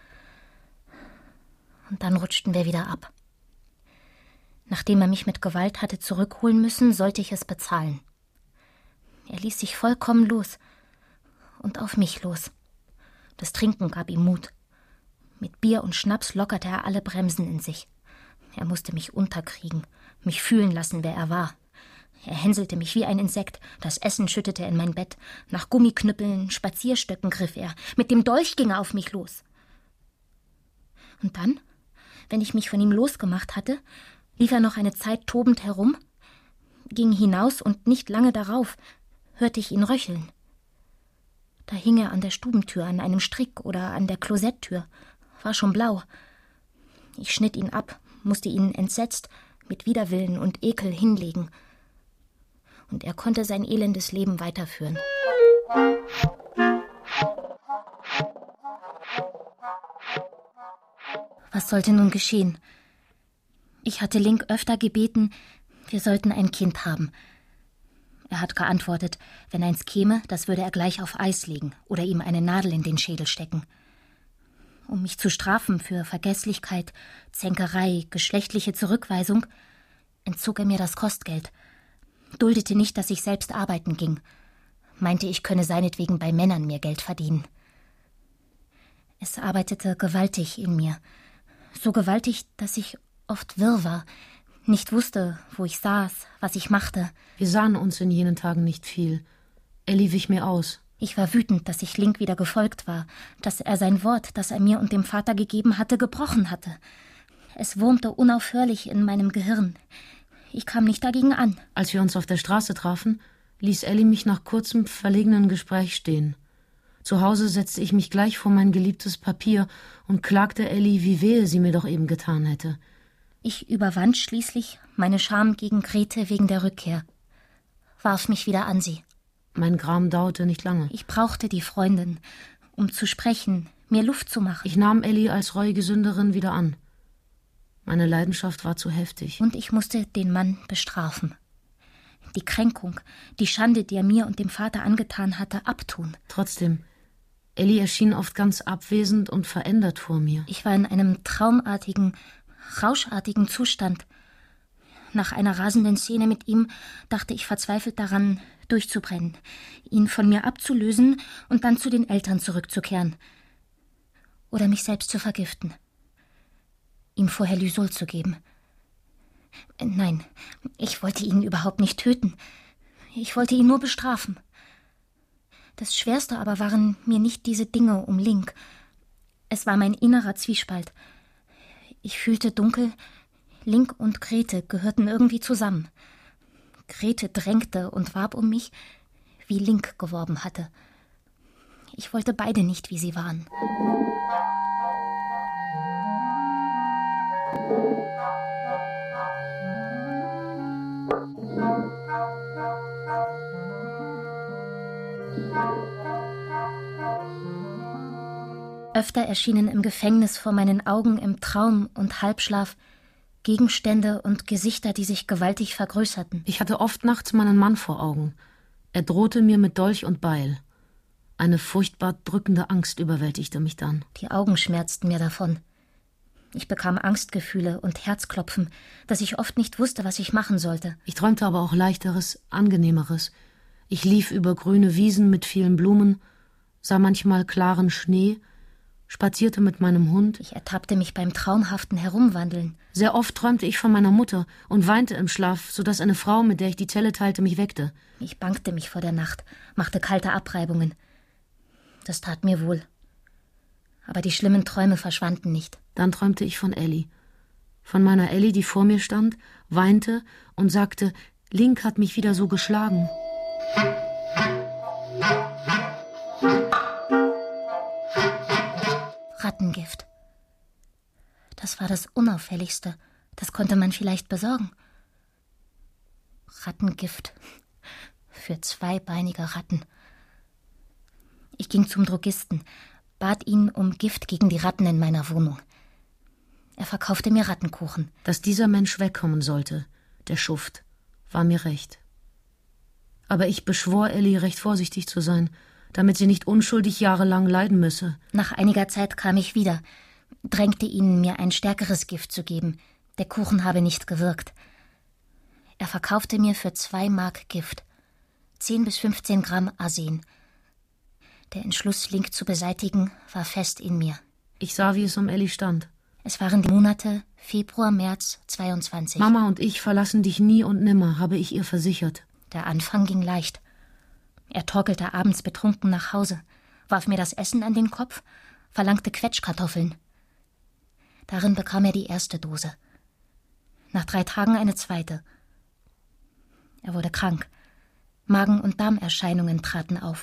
Und dann rutschten wir wieder ab. Nachdem er mich mit Gewalt hatte zurückholen müssen, sollte ich es bezahlen. Er ließ sich vollkommen los und auf mich los. Das Trinken gab ihm Mut. Mit Bier und Schnaps lockerte er alle Bremsen in sich. Er musste mich unterkriegen, mich fühlen lassen, wer er war. Er hänselte mich wie ein Insekt, das Essen schüttete er in mein Bett. Nach Gummiknüppeln, Spazierstöcken griff er. Mit dem Dolch ging er auf mich los. Und dann, wenn ich mich von ihm losgemacht hatte, lief er noch eine Zeit tobend herum, ging hinaus und nicht lange darauf hörte ich ihn röcheln. Da hing er an der Stubentür, an einem Strick oder an der Klosetttür, war schon blau. Ich schnitt ihn ab, musste ihn entsetzt, mit Widerwillen und Ekel hinlegen. Und er konnte sein elendes Leben weiterführen. Was sollte nun geschehen? Ich hatte Link öfter gebeten, wir sollten ein Kind haben. Er hat geantwortet, wenn eins käme, das würde er gleich auf Eis legen oder ihm eine Nadel in den Schädel stecken. Um mich zu strafen für Vergesslichkeit, Zänkerei, geschlechtliche Zurückweisung, entzog er mir das Kostgeld, duldete nicht, dass ich selbst arbeiten ging, meinte, ich könne seinetwegen bei Männern mehr Geld verdienen. Es arbeitete gewaltig in mir, so gewaltig, dass ich oft wirr war, nicht wusste, wo ich saß, was ich machte. Wir sahen uns in jenen Tagen nicht viel. Elli wich mir aus. Ich war wütend, dass ich Link wieder gefolgt war, dass er sein Wort, das er mir und dem Vater gegeben hatte, gebrochen hatte. Es wurmte unaufhörlich in meinem Gehirn. Ich kam nicht dagegen an. Als wir uns auf der Straße trafen, ließ Elli mich nach kurzem, verlegenen Gespräch stehen. Zu Hause setzte ich mich gleich vor mein geliebtes Papier und klagte Elli, wie wehe sie mir doch eben getan hätte. Ich überwand schließlich meine Scham gegen Grete wegen der Rückkehr, warf mich wieder an sie. Mein Gram dauerte nicht lange. Ich brauchte die Freundin, um zu sprechen, mir Luft zu machen. Ich nahm Elli als reuige Sünderin wieder an. Meine Leidenschaft war zu heftig. Und ich musste den Mann bestrafen. Die Kränkung, die Schande, die er mir und dem Vater angetan hatte, abtun. Trotzdem, Elli erschien oft ganz abwesend und verändert vor mir. Ich war in einem traumartigen, rauschartigen Zustand. Nach einer rasenden Szene mit ihm dachte ich verzweifelt daran, durchzubrennen, ihn von mir abzulösen und dann zu den Eltern zurückzukehren. Oder mich selbst zu vergiften. Ihm vorher Lysol zu geben. Nein, ich wollte ihn überhaupt nicht töten. Ich wollte ihn nur bestrafen. Das Schwerste aber waren mir nicht diese Dinge um Link. Es war mein innerer Zwiespalt. Ich fühlte dunkel, Link und Grete gehörten irgendwie zusammen. Grete drängte und warb um mich, wie Link geworben hatte. Ich wollte beide nicht, wie sie waren. Öfter erschienen im Gefängnis vor meinen Augen im Traum und Halbschlaf Gegenstände und Gesichter, die sich gewaltig vergrößerten. Ich hatte oft nachts meinen Mann vor Augen. Er drohte mir mit Dolch und Beil. Eine furchtbar drückende Angst überwältigte mich dann. Die Augen schmerzten mir davon. Ich bekam Angstgefühle und Herzklopfen, dass ich oft nicht wusste, was ich machen sollte. Ich träumte aber auch Leichteres, Angenehmeres. Ich lief über grüne Wiesen mit vielen Blumen, sah manchmal klaren Schnee, spazierte mit meinem Hund. Ich ertappte mich beim traumhaften Herumwandeln. Sehr oft träumte ich von meiner Mutter und weinte im Schlaf, sodass eine Frau, mit der ich die Zelle teilte, mich weckte. Ich bangte mich vor der Nacht, machte kalte Abreibungen. Das tat mir wohl. Aber die schlimmen Träume verschwanden nicht. Dann träumte ich von Elli. Von meiner Elli, die vor mir stand, weinte und sagte, Link hat mich wieder so geschlagen. Rattengift. Das war das Unauffälligste. Das konnte man vielleicht besorgen. Rattengift. Für zweibeinige Ratten. Ich ging zum Drogisten, bat ihn um Gift gegen die Ratten in meiner Wohnung. Er verkaufte mir Rattenkuchen. Dass dieser Mensch wegkommen sollte, der Schuft, war mir recht. Aber ich beschwor Elli, recht vorsichtig zu sein, damit sie nicht unschuldig jahrelang leiden müsse. Nach einiger Zeit kam ich wieder, drängte ihn, mir ein stärkeres Gift zu geben. Der Kuchen habe nicht gewirkt. Er verkaufte mir für zwei Mark Gift, zehn bis fünfzehn Gramm Arsen. Der Entschluss, Link zu beseitigen, war fest in mir. Ich sah, wie es um Elli stand. Es waren die Monate Februar, März zweiundzwanzig. Mama und ich verlassen dich nie und nimmer, habe ich ihr versichert. Der Anfang ging leicht. Er torkelte abends betrunken nach Hause, warf mir das Essen an den Kopf, verlangte Quetschkartoffeln. Darin bekam er die erste Dose. Nach drei Tagen eine zweite. Er wurde krank. Magen- und Darmerscheinungen traten auf.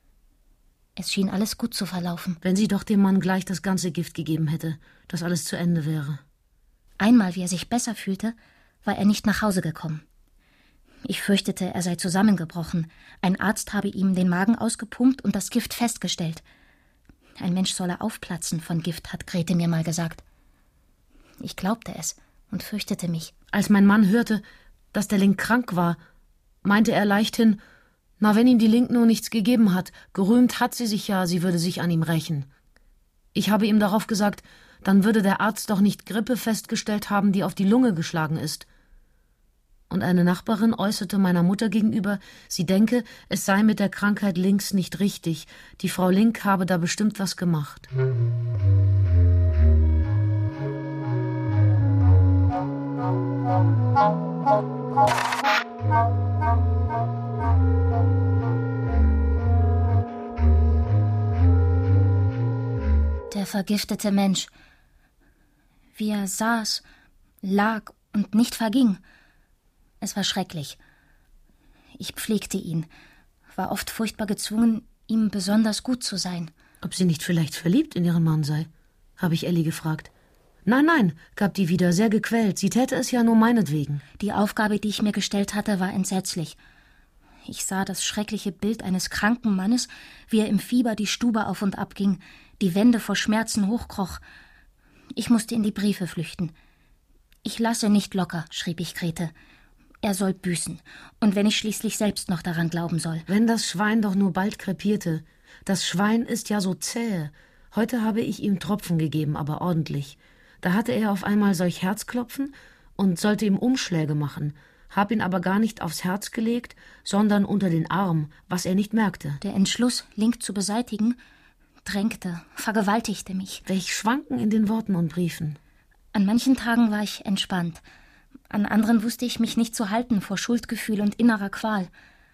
Es schien alles gut zu verlaufen. Wenn sie doch dem Mann gleich das ganze Gift gegeben hätte, dass alles zu Ende wäre. Einmal, wie er sich besser fühlte, war er nicht nach Hause gekommen. Ich fürchtete, er sei zusammengebrochen. Ein Arzt habe ihm den Magen ausgepumpt und das Gift festgestellt. Ein Mensch solle aufplatzen von Gift, hat Grete mir mal gesagt. Ich glaubte es und fürchtete mich. Als mein Mann hörte, dass der Link krank war, meinte er leichthin, na, wenn ihm die Link nur nichts gegeben hat, gerühmt hat sie sich ja, sie würde sich an ihm rächen. Ich habe ihm darauf gesagt, dann würde der Arzt doch nicht Grippe festgestellt haben, die auf die Lunge geschlagen ist. Und eine Nachbarin äußerte meiner Mutter gegenüber, sie denke, es sei mit der Krankheit Links nicht richtig, die Frau Link habe da bestimmt was gemacht. Der vergiftete Mensch. Wie er saß, lag und nicht verging. Es war schrecklich. Ich pflegte ihn, war oft furchtbar gezwungen, ihm besonders gut zu sein. Ob sie nicht vielleicht verliebt in ihren Mann sei, habe ich Elli gefragt. Nein, nein, gab die wieder, sehr gequält. Sie täte es ja nur meinetwegen. Die Aufgabe, die ich mir gestellt hatte, war entsetzlich. Ich sah das schreckliche Bild eines kranken Mannes, wie er im Fieber die Stube auf und ab ging, die Wände vor Schmerzen hochkroch. Ich musste in die Briefe flüchten. »Ich lasse nicht locker«, schrieb ich Grete. »Er soll büßen. Und wenn ich schließlich selbst noch daran glauben soll.« Wenn das Schwein doch nur bald krepierte. Das Schwein ist ja so zäh. Heute habe ich ihm Tropfen gegeben, aber ordentlich. Da hatte er auf einmal solch Herzklopfen und sollte ihm Umschläge machen, hab ihn aber gar nicht aufs Herz gelegt, sondern unter den Arm, was er nicht merkte. Der Entschluss, Link zu beseitigen, drängte, vergewaltigte mich. Welch Schwanken in den Worten und Briefen. An manchen Tagen war ich entspannt. An anderen wusste ich mich nicht zu halten vor Schuldgefühl und innerer Qual.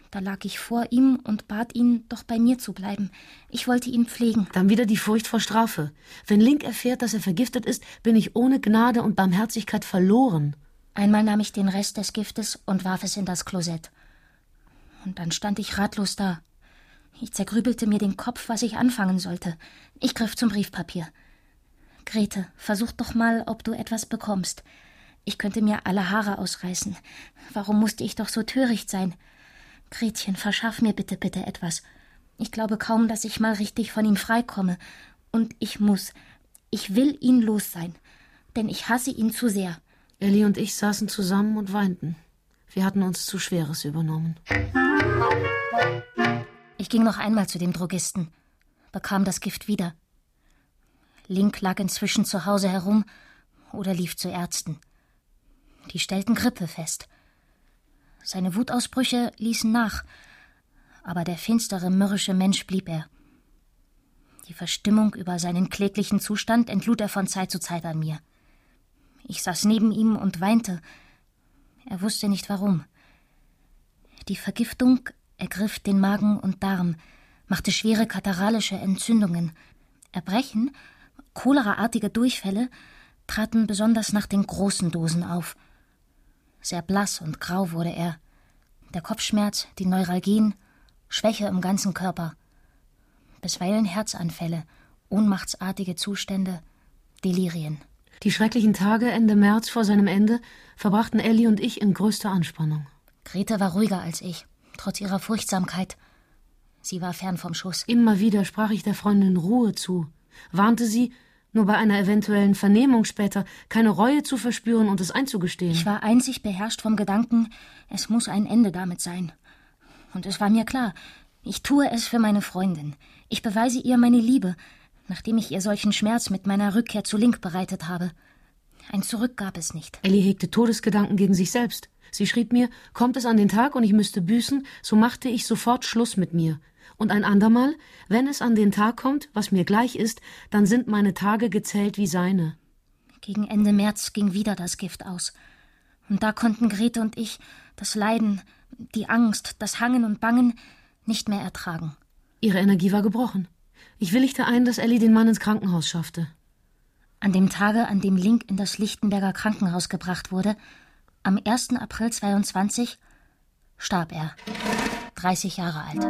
Da lag ich vor ihm und bat ihn, doch bei mir zu bleiben. Ich wollte ihn pflegen. Dann wieder die Furcht vor Strafe. Wenn Link erfährt, dass er vergiftet ist, bin ich ohne Gnade und Barmherzigkeit verloren. Einmal nahm ich den Rest des Giftes und warf es in das Klosett. Und dann stand ich ratlos da. Ich zergrübelte mir den Kopf, was ich anfangen sollte. Ich griff zum Briefpapier. »Grete, versuch doch mal, ob du etwas bekommst. Ich könnte mir alle Haare ausreißen. Warum musste ich doch so töricht sein? Gretchen, verschaff mir bitte, bitte etwas. Ich glaube kaum, dass ich mal richtig von ihm freikomme. Und ich muss, ich will ihn los sein, denn ich hasse ihn zu sehr.« Elli und ich saßen zusammen und weinten. Wir hatten uns zu Schweres übernommen. Ich ging noch einmal zu dem Drogisten, bekam das Gift wieder. Link lag inzwischen zu Hause herum oder lief zu Ärzten. Die stellten Grippe fest. Seine Wutausbrüche ließen nach, aber der finstere, mürrische Mensch blieb er. Die Verstimmung über seinen kläglichen Zustand entlud er von Zeit zu Zeit an mir. Ich saß neben ihm und weinte. Er wusste nicht warum. Die Vergiftung ergriff den Magen und Darm, machte schwere katarrhalische Entzündungen. Erbrechen, choleraartige Durchfälle traten besonders nach den großen Dosen auf. Sehr blass und grau wurde er. Der Kopfschmerz, die Neuralgien, Schwäche im ganzen Körper. Bisweilen Herzanfälle, ohnmachtsartige Zustände, Delirien. Die schrecklichen Tage Ende März vor seinem Ende verbrachten Elli und ich in größter Anspannung. Grete war ruhiger als ich, trotz ihrer Furchtsamkeit. Sie war fern vom Schuss. Immer wieder sprach ich der Freundin Ruhe zu, warnte sie, nur bei einer eventuellen Vernehmung später keine Reue zu verspüren und es einzugestehen. Ich war einzig beherrscht vom Gedanken, es muss ein Ende damit sein. Und es war mir klar, ich tue es für meine Freundin. Ich beweise ihr meine Liebe, nachdem ich ihr solchen Schmerz mit meiner Rückkehr zu Link bereitet habe. Ein Zurück gab es nicht. Elli hegte Todesgedanken gegen sich selbst. Sie schrieb mir, kommt es an den Tag und ich müsste büßen, so machte ich sofort Schluss mit mir. Und ein andermal, wenn es an den Tag kommt, was mir gleich ist, dann sind meine Tage gezählt wie seine. Gegen Ende März ging wieder das Gift aus. Und da konnten Grete und ich das Leiden, die Angst, das Hangen und Bangen nicht mehr ertragen. Ihre Energie war gebrochen. Ich willigte ein, dass Elli den Mann ins Krankenhaus schaffte. An dem Tage, an dem Link in das Lichtenberger Krankenhaus gebracht wurde, am ersten April zweiundzwanzig, starb er, dreißig Jahre alt.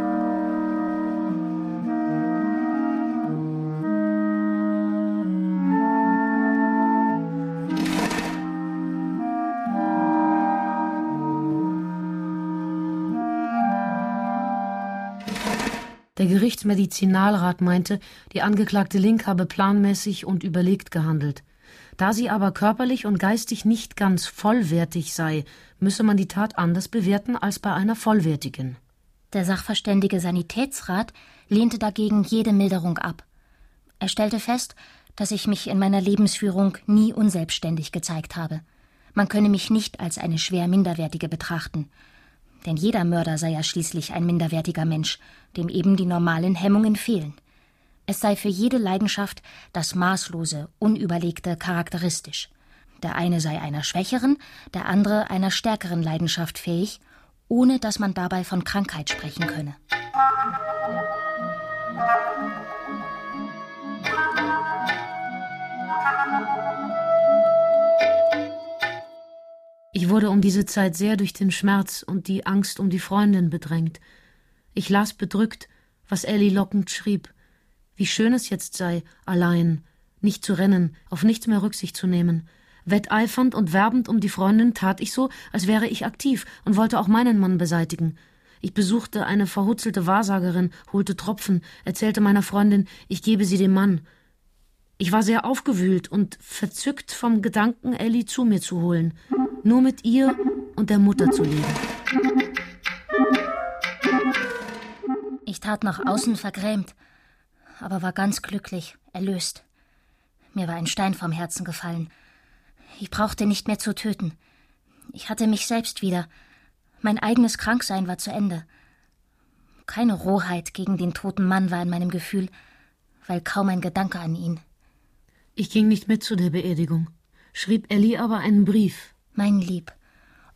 Der Gerichtsmedizinalrat meinte, die Angeklagte Link habe planmäßig und überlegt gehandelt. Da sie aber körperlich und geistig nicht ganz vollwertig sei, müsse man die Tat anders bewerten als bei einer vollwertigen. Der sachverständige Sanitätsrat lehnte dagegen jede Milderung ab. Er stellte fest, dass ich mich in meiner Lebensführung nie unselbstständig gezeigt habe. Man könne mich nicht als eine schwer Minderwertige betrachten. Denn jeder Mörder sei ja schließlich ein minderwertiger Mensch, dem eben die normalen Hemmungen fehlen. Es sei für jede Leidenschaft das Maßlose, Unüberlegte charakteristisch. Der eine sei einer schwächeren, der andere einer stärkeren Leidenschaft fähig, ohne dass man dabei von Krankheit sprechen könne. Ich wurde um diese Zeit sehr durch den Schmerz und die Angst um die Freundin bedrängt. Ich las bedrückt, was Elli lockend schrieb, wie schön es jetzt sei, allein, nicht zu rennen, auf nichts mehr Rücksicht zu nehmen. Wetteifernd und werbend um die Freundin tat ich so, als wäre ich aktiv und wollte auch meinen Mann beseitigen. Ich besuchte eine verhutzelte Wahrsagerin, holte Tropfen, erzählte meiner Freundin, ich gebe sie dem Mann. Ich war sehr aufgewühlt und verzückt vom Gedanken, Elli zu mir zu holen, nur mit ihr und der Mutter zu leben. Ich tat nach außen vergrämt, aber war ganz glücklich, erlöst. Mir war ein Stein vom Herzen gefallen. Ich brauchte nicht mehr zu töten. Ich hatte mich selbst wieder. Mein eigenes Kranksein war zu Ende. Keine Rohheit gegen den toten Mann war in meinem Gefühl, weil kaum ein Gedanke an ihn. Ich ging nicht mit zu der Beerdigung, schrieb Elli aber einen Brief. Mein Lieb,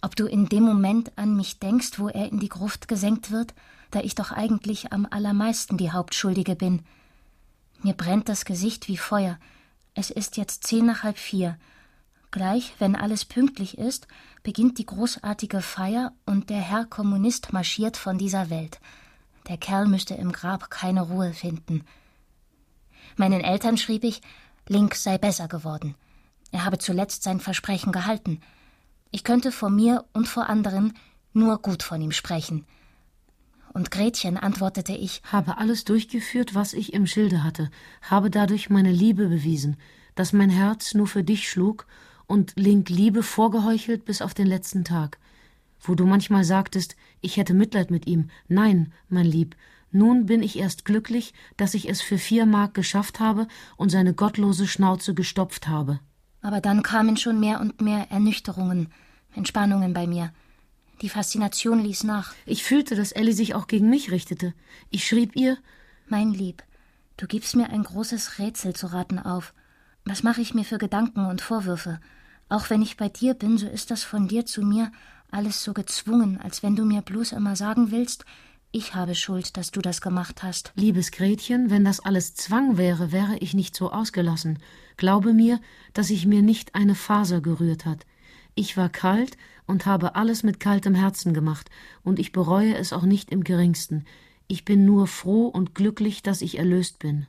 ob du in dem Moment an mich denkst, wo er in die Gruft gesenkt wird, da ich doch eigentlich am allermeisten die Hauptschuldige bin. Mir brennt das Gesicht wie Feuer. Es ist jetzt zehn nach halb vier. Gleich, wenn alles pünktlich ist, beginnt die großartige Feier und der Herr Kommunist marschiert von dieser Welt. Der Kerl müsste im Grab keine Ruhe finden. Meinen Eltern schrieb ich, Link sei besser geworden. Er habe zuletzt sein Versprechen gehalten. Ich könnte vor mir und vor anderen nur gut von ihm sprechen. Und Gretchen antwortete ich, habe alles durchgeführt, was ich im Schilde hatte, habe dadurch meine Liebe bewiesen, dass mein Herz nur für dich schlug und Link Liebe vorgeheuchelt bis auf den letzten Tag. Wo du manchmal sagtest, ich hätte Mitleid mit ihm. Nein, mein Lieb, nun bin ich erst glücklich, dass ich es für vier Mark geschafft habe und seine gottlose Schnauze gestopft habe. Aber dann kamen schon mehr und mehr Ernüchterungen, Entspannungen bei mir. Die Faszination ließ nach. Ich fühlte, dass Elli sich auch gegen mich richtete. Ich schrieb ihr, mein Lieb, du gibst mir ein großes Rätsel zu raten auf. Was mache ich mir für Gedanken und Vorwürfe? Auch wenn ich bei dir bin, so ist das von dir zu mir alles so gezwungen, als wenn du mir bloß immer sagen willst, ich habe Schuld, dass du das gemacht hast. Liebes Gretchen, wenn das alles Zwang wäre, wäre ich nicht so ausgelassen. Glaube mir, dass sich mir nicht eine Faser gerührt hat. Ich war kalt und habe alles mit kaltem Herzen gemacht, und ich bereue es auch nicht im geringsten. Ich bin nur froh und glücklich, dass ich erlöst bin.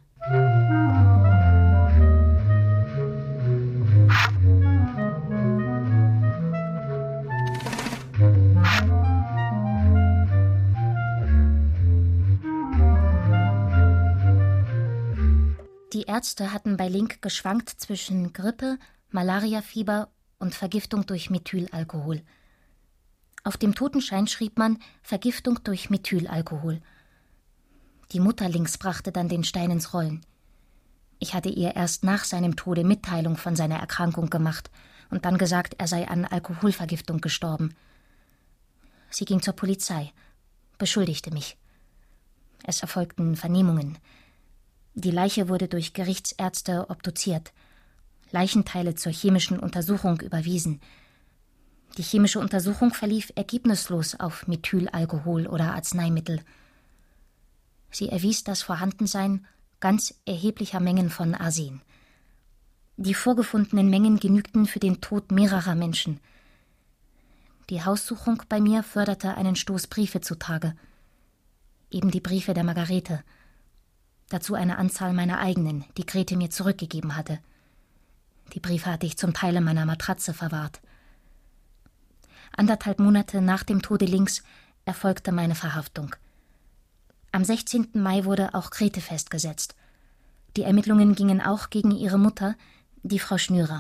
Die Ärzte hatten bei Link geschwankt zwischen Grippe, Malariafieber und Vergiftung durch Methylalkohol. Auf dem Totenschein schrieb man Vergiftung durch Methylalkohol. Die Mutter Links brachte dann den Stein ins Rollen. Ich hatte ihr erst nach seinem Tode Mitteilung von seiner Erkrankung gemacht und dann gesagt, er sei an Alkoholvergiftung gestorben. Sie ging zur Polizei, beschuldigte mich. Es erfolgten Vernehmungen. Die Leiche wurde durch Gerichtsärzte obduziert, Leichenteile zur chemischen Untersuchung überwiesen. Die chemische Untersuchung verlief ergebnislos auf Methylalkohol oder Arzneimittel. Sie erwies das Vorhandensein ganz erheblicher Mengen von Arsen. Die vorgefundenen Mengen genügten für den Tod mehrerer Menschen. Die Haussuchung bei mir förderte einen Stoß Briefe zutage. Eben die Briefe der Margarete. Dazu eine Anzahl meiner eigenen, die Grete mir zurückgegeben hatte. Die Briefe hatte ich zum Teil in meiner Matratze verwahrt. Anderthalb Monate nach dem Tode Links erfolgte meine Verhaftung. Am sechzehnten Mai wurde auch Grete festgesetzt. Die Ermittlungen gingen auch gegen ihre Mutter, die Frau Schnürer.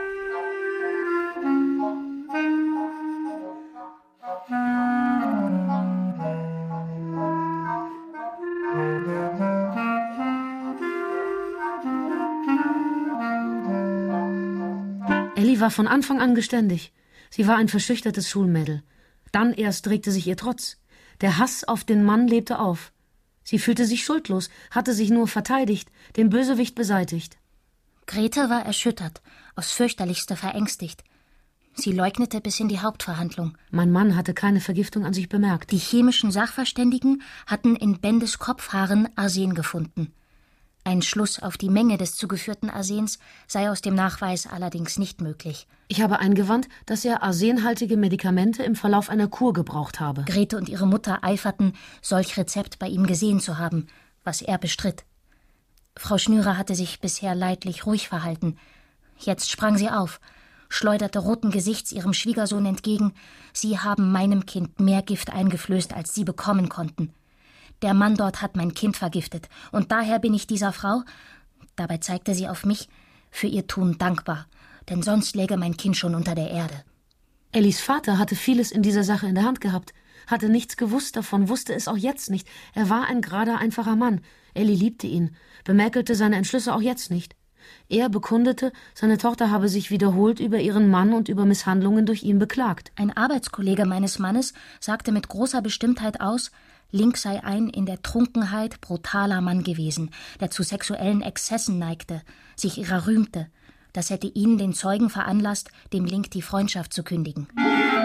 Elli war von Anfang an geständig. Sie war ein verschüchtertes Schulmädel. Dann erst regte sich ihr Trotz. Der Hass auf den Mann lebte auf. Sie fühlte sich schuldlos, hatte sich nur verteidigt, den Bösewicht beseitigt. Grete war erschüttert, aufs Fürchterlichste verängstigt. Sie leugnete bis in die Hauptverhandlung. Mein Mann hatte keine Vergiftung an sich bemerkt. Die chemischen Sachverständigen hatten in Bendes Kopfhaaren Arsen gefunden. Ein Schluss auf die Menge des zugeführten Arsens sei aus dem Nachweis allerdings nicht möglich. Ich habe eingewandt, dass er arsenhaltige Medikamente im Verlauf einer Kur gebraucht habe. Grete und ihre Mutter eiferten, solch Rezept bei ihm gesehen zu haben, was er bestritt. Frau Schnürer hatte sich bisher leidlich ruhig verhalten. Jetzt sprang sie auf, schleuderte roten Gesichts ihrem Schwiegersohn entgegen. Sie haben meinem Kind mehr Gift eingeflößt, als sie bekommen konnten. Der Mann dort hat mein Kind vergiftet, und daher bin ich dieser Frau, dabei zeigte sie auf mich, für ihr Tun dankbar, denn sonst läge mein Kind schon unter der Erde. Ellis Vater hatte vieles in dieser Sache in der Hand gehabt, hatte nichts gewusst davon, wusste es auch jetzt nicht. Er war ein gerader, einfacher Mann. Elli liebte ihn, bemäkelte seine Entschlüsse auch jetzt nicht. Er bekundete, seine Tochter habe sich wiederholt über ihren Mann und über Misshandlungen durch ihn beklagt. Ein Arbeitskollege meines Mannes sagte mit großer Bestimmtheit aus, Link sei ein in der Trunkenheit brutaler Mann gewesen, der zu sexuellen Exzessen neigte, sich ihrer rühmte. Das hätte ihn, den Zeugen, veranlasst, dem Link die Freundschaft zu kündigen.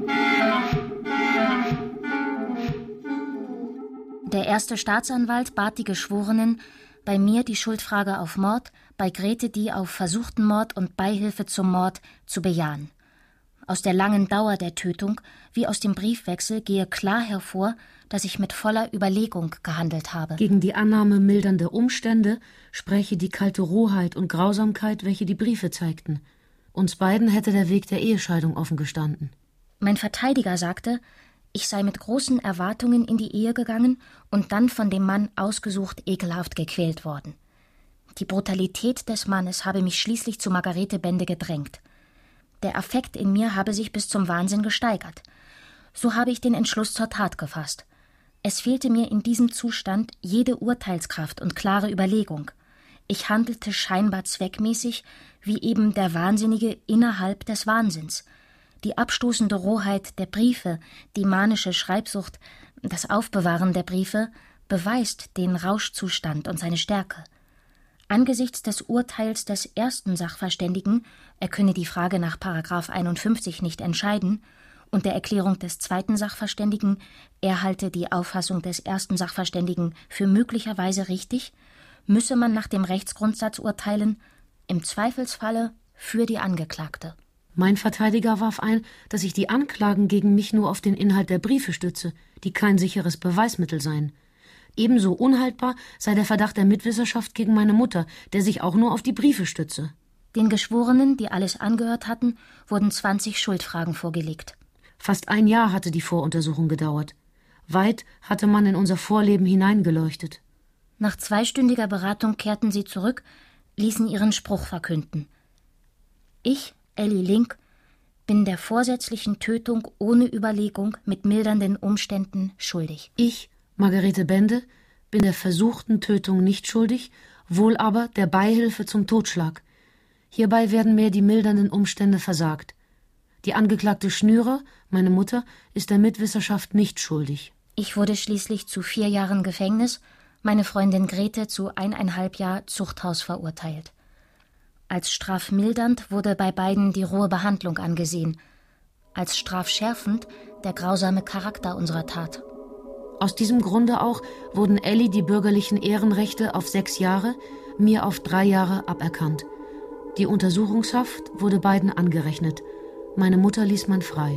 Der erste Staatsanwalt bat die Geschworenen, bei mir die Schuldfrage auf Mord, bei Grete die auf versuchten Mord und Beihilfe zum Mord zu bejahen. Aus der langen Dauer der Tötung wie aus dem Briefwechsel gehe klar hervor, dass ich mit voller Überlegung gehandelt habe. Gegen die Annahme mildernder Umstände spräche die kalte Rohheit und Grausamkeit, welche die Briefe zeigten. Uns beiden hätte der Weg der Ehescheidung offen gestanden. Mein Verteidiger sagte, ich sei mit großen Erwartungen in die Ehe gegangen und dann von dem Mann ausgesucht ekelhaft gequält worden. Die Brutalität des Mannes habe mich schließlich zu Margarete Bende gedrängt. Der Affekt in mir habe sich bis zum Wahnsinn gesteigert. So habe ich den Entschluss zur Tat gefasst. Es fehlte mir in diesem Zustand jede Urteilskraft und klare Überlegung. Ich handelte scheinbar zweckmäßig, wie eben der Wahnsinnige innerhalb des Wahnsinns. Die abstoßende Rohheit der Briefe, die manische Schreibsucht, das Aufbewahren der Briefe beweist den Rauschzustand und seine Stärke. Angesichts des Urteils des ersten Sachverständigen, er könne die Frage nach Paragraph einundfünfzig nicht entscheiden, und der Erklärung des zweiten Sachverständigen, er halte die Auffassung des ersten Sachverständigen für möglicherweise richtig, müsse man nach dem Rechtsgrundsatz urteilen, im Zweifelsfalle für die Angeklagte. Mein Verteidiger warf ein, dass ich die Anklagen gegen mich nur auf den Inhalt der Briefe stütze, die kein sicheres Beweismittel seien. Ebenso unhaltbar sei der Verdacht der Mitwisserschaft gegen meine Mutter, der sich auch nur auf die Briefe stütze. Den Geschworenen, die alles angehört hatten, wurden zwanzig Schuldfragen vorgelegt. Fast ein Jahr hatte die Voruntersuchung gedauert. Weit hatte man in unser Vorleben hineingeleuchtet. Nach zweistündiger Beratung kehrten sie zurück, ließen ihren Spruch verkünden. Ich, Elli Link, bin der vorsätzlichen Tötung ohne Überlegung mit mildernden Umständen schuldig. Ich, Margarete Bende, bin der versuchten Tötung nicht schuldig, wohl aber der Beihilfe zum Totschlag. Hierbei werden mir die mildernden Umstände versagt. Die Angeklagte Schnürer, meine Mutter, ist der Mitwisserschaft nicht schuldig. Ich wurde schließlich zu vier Jahren Gefängnis, meine Freundin Grete zu eineinhalb Jahr Zuchthaus verurteilt. Als strafmildernd wurde bei beiden die rohe Behandlung angesehen, als strafschärfend der grausame Charakter unserer Tat. Aus diesem Grunde auch wurden Elli die bürgerlichen Ehrenrechte auf sechs Jahre, mir auf drei Jahre aberkannt. Die Untersuchungshaft wurde beiden angerechnet. Meine Mutter ließ man frei.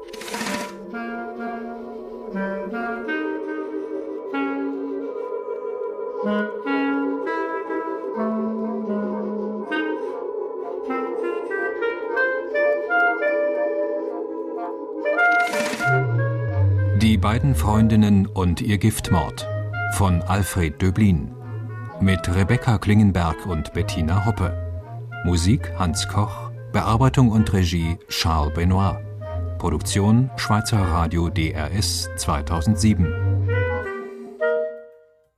Die beiden Freundinnen und ihr Giftmord von Alfred Döblin mit Rebecca Klingenberg und Bettina Hoppe. Musik Hans Koch, Bearbeitung und Regie Charles Benoit. Produktion Schweizer Radio D R S zweitausendsieben.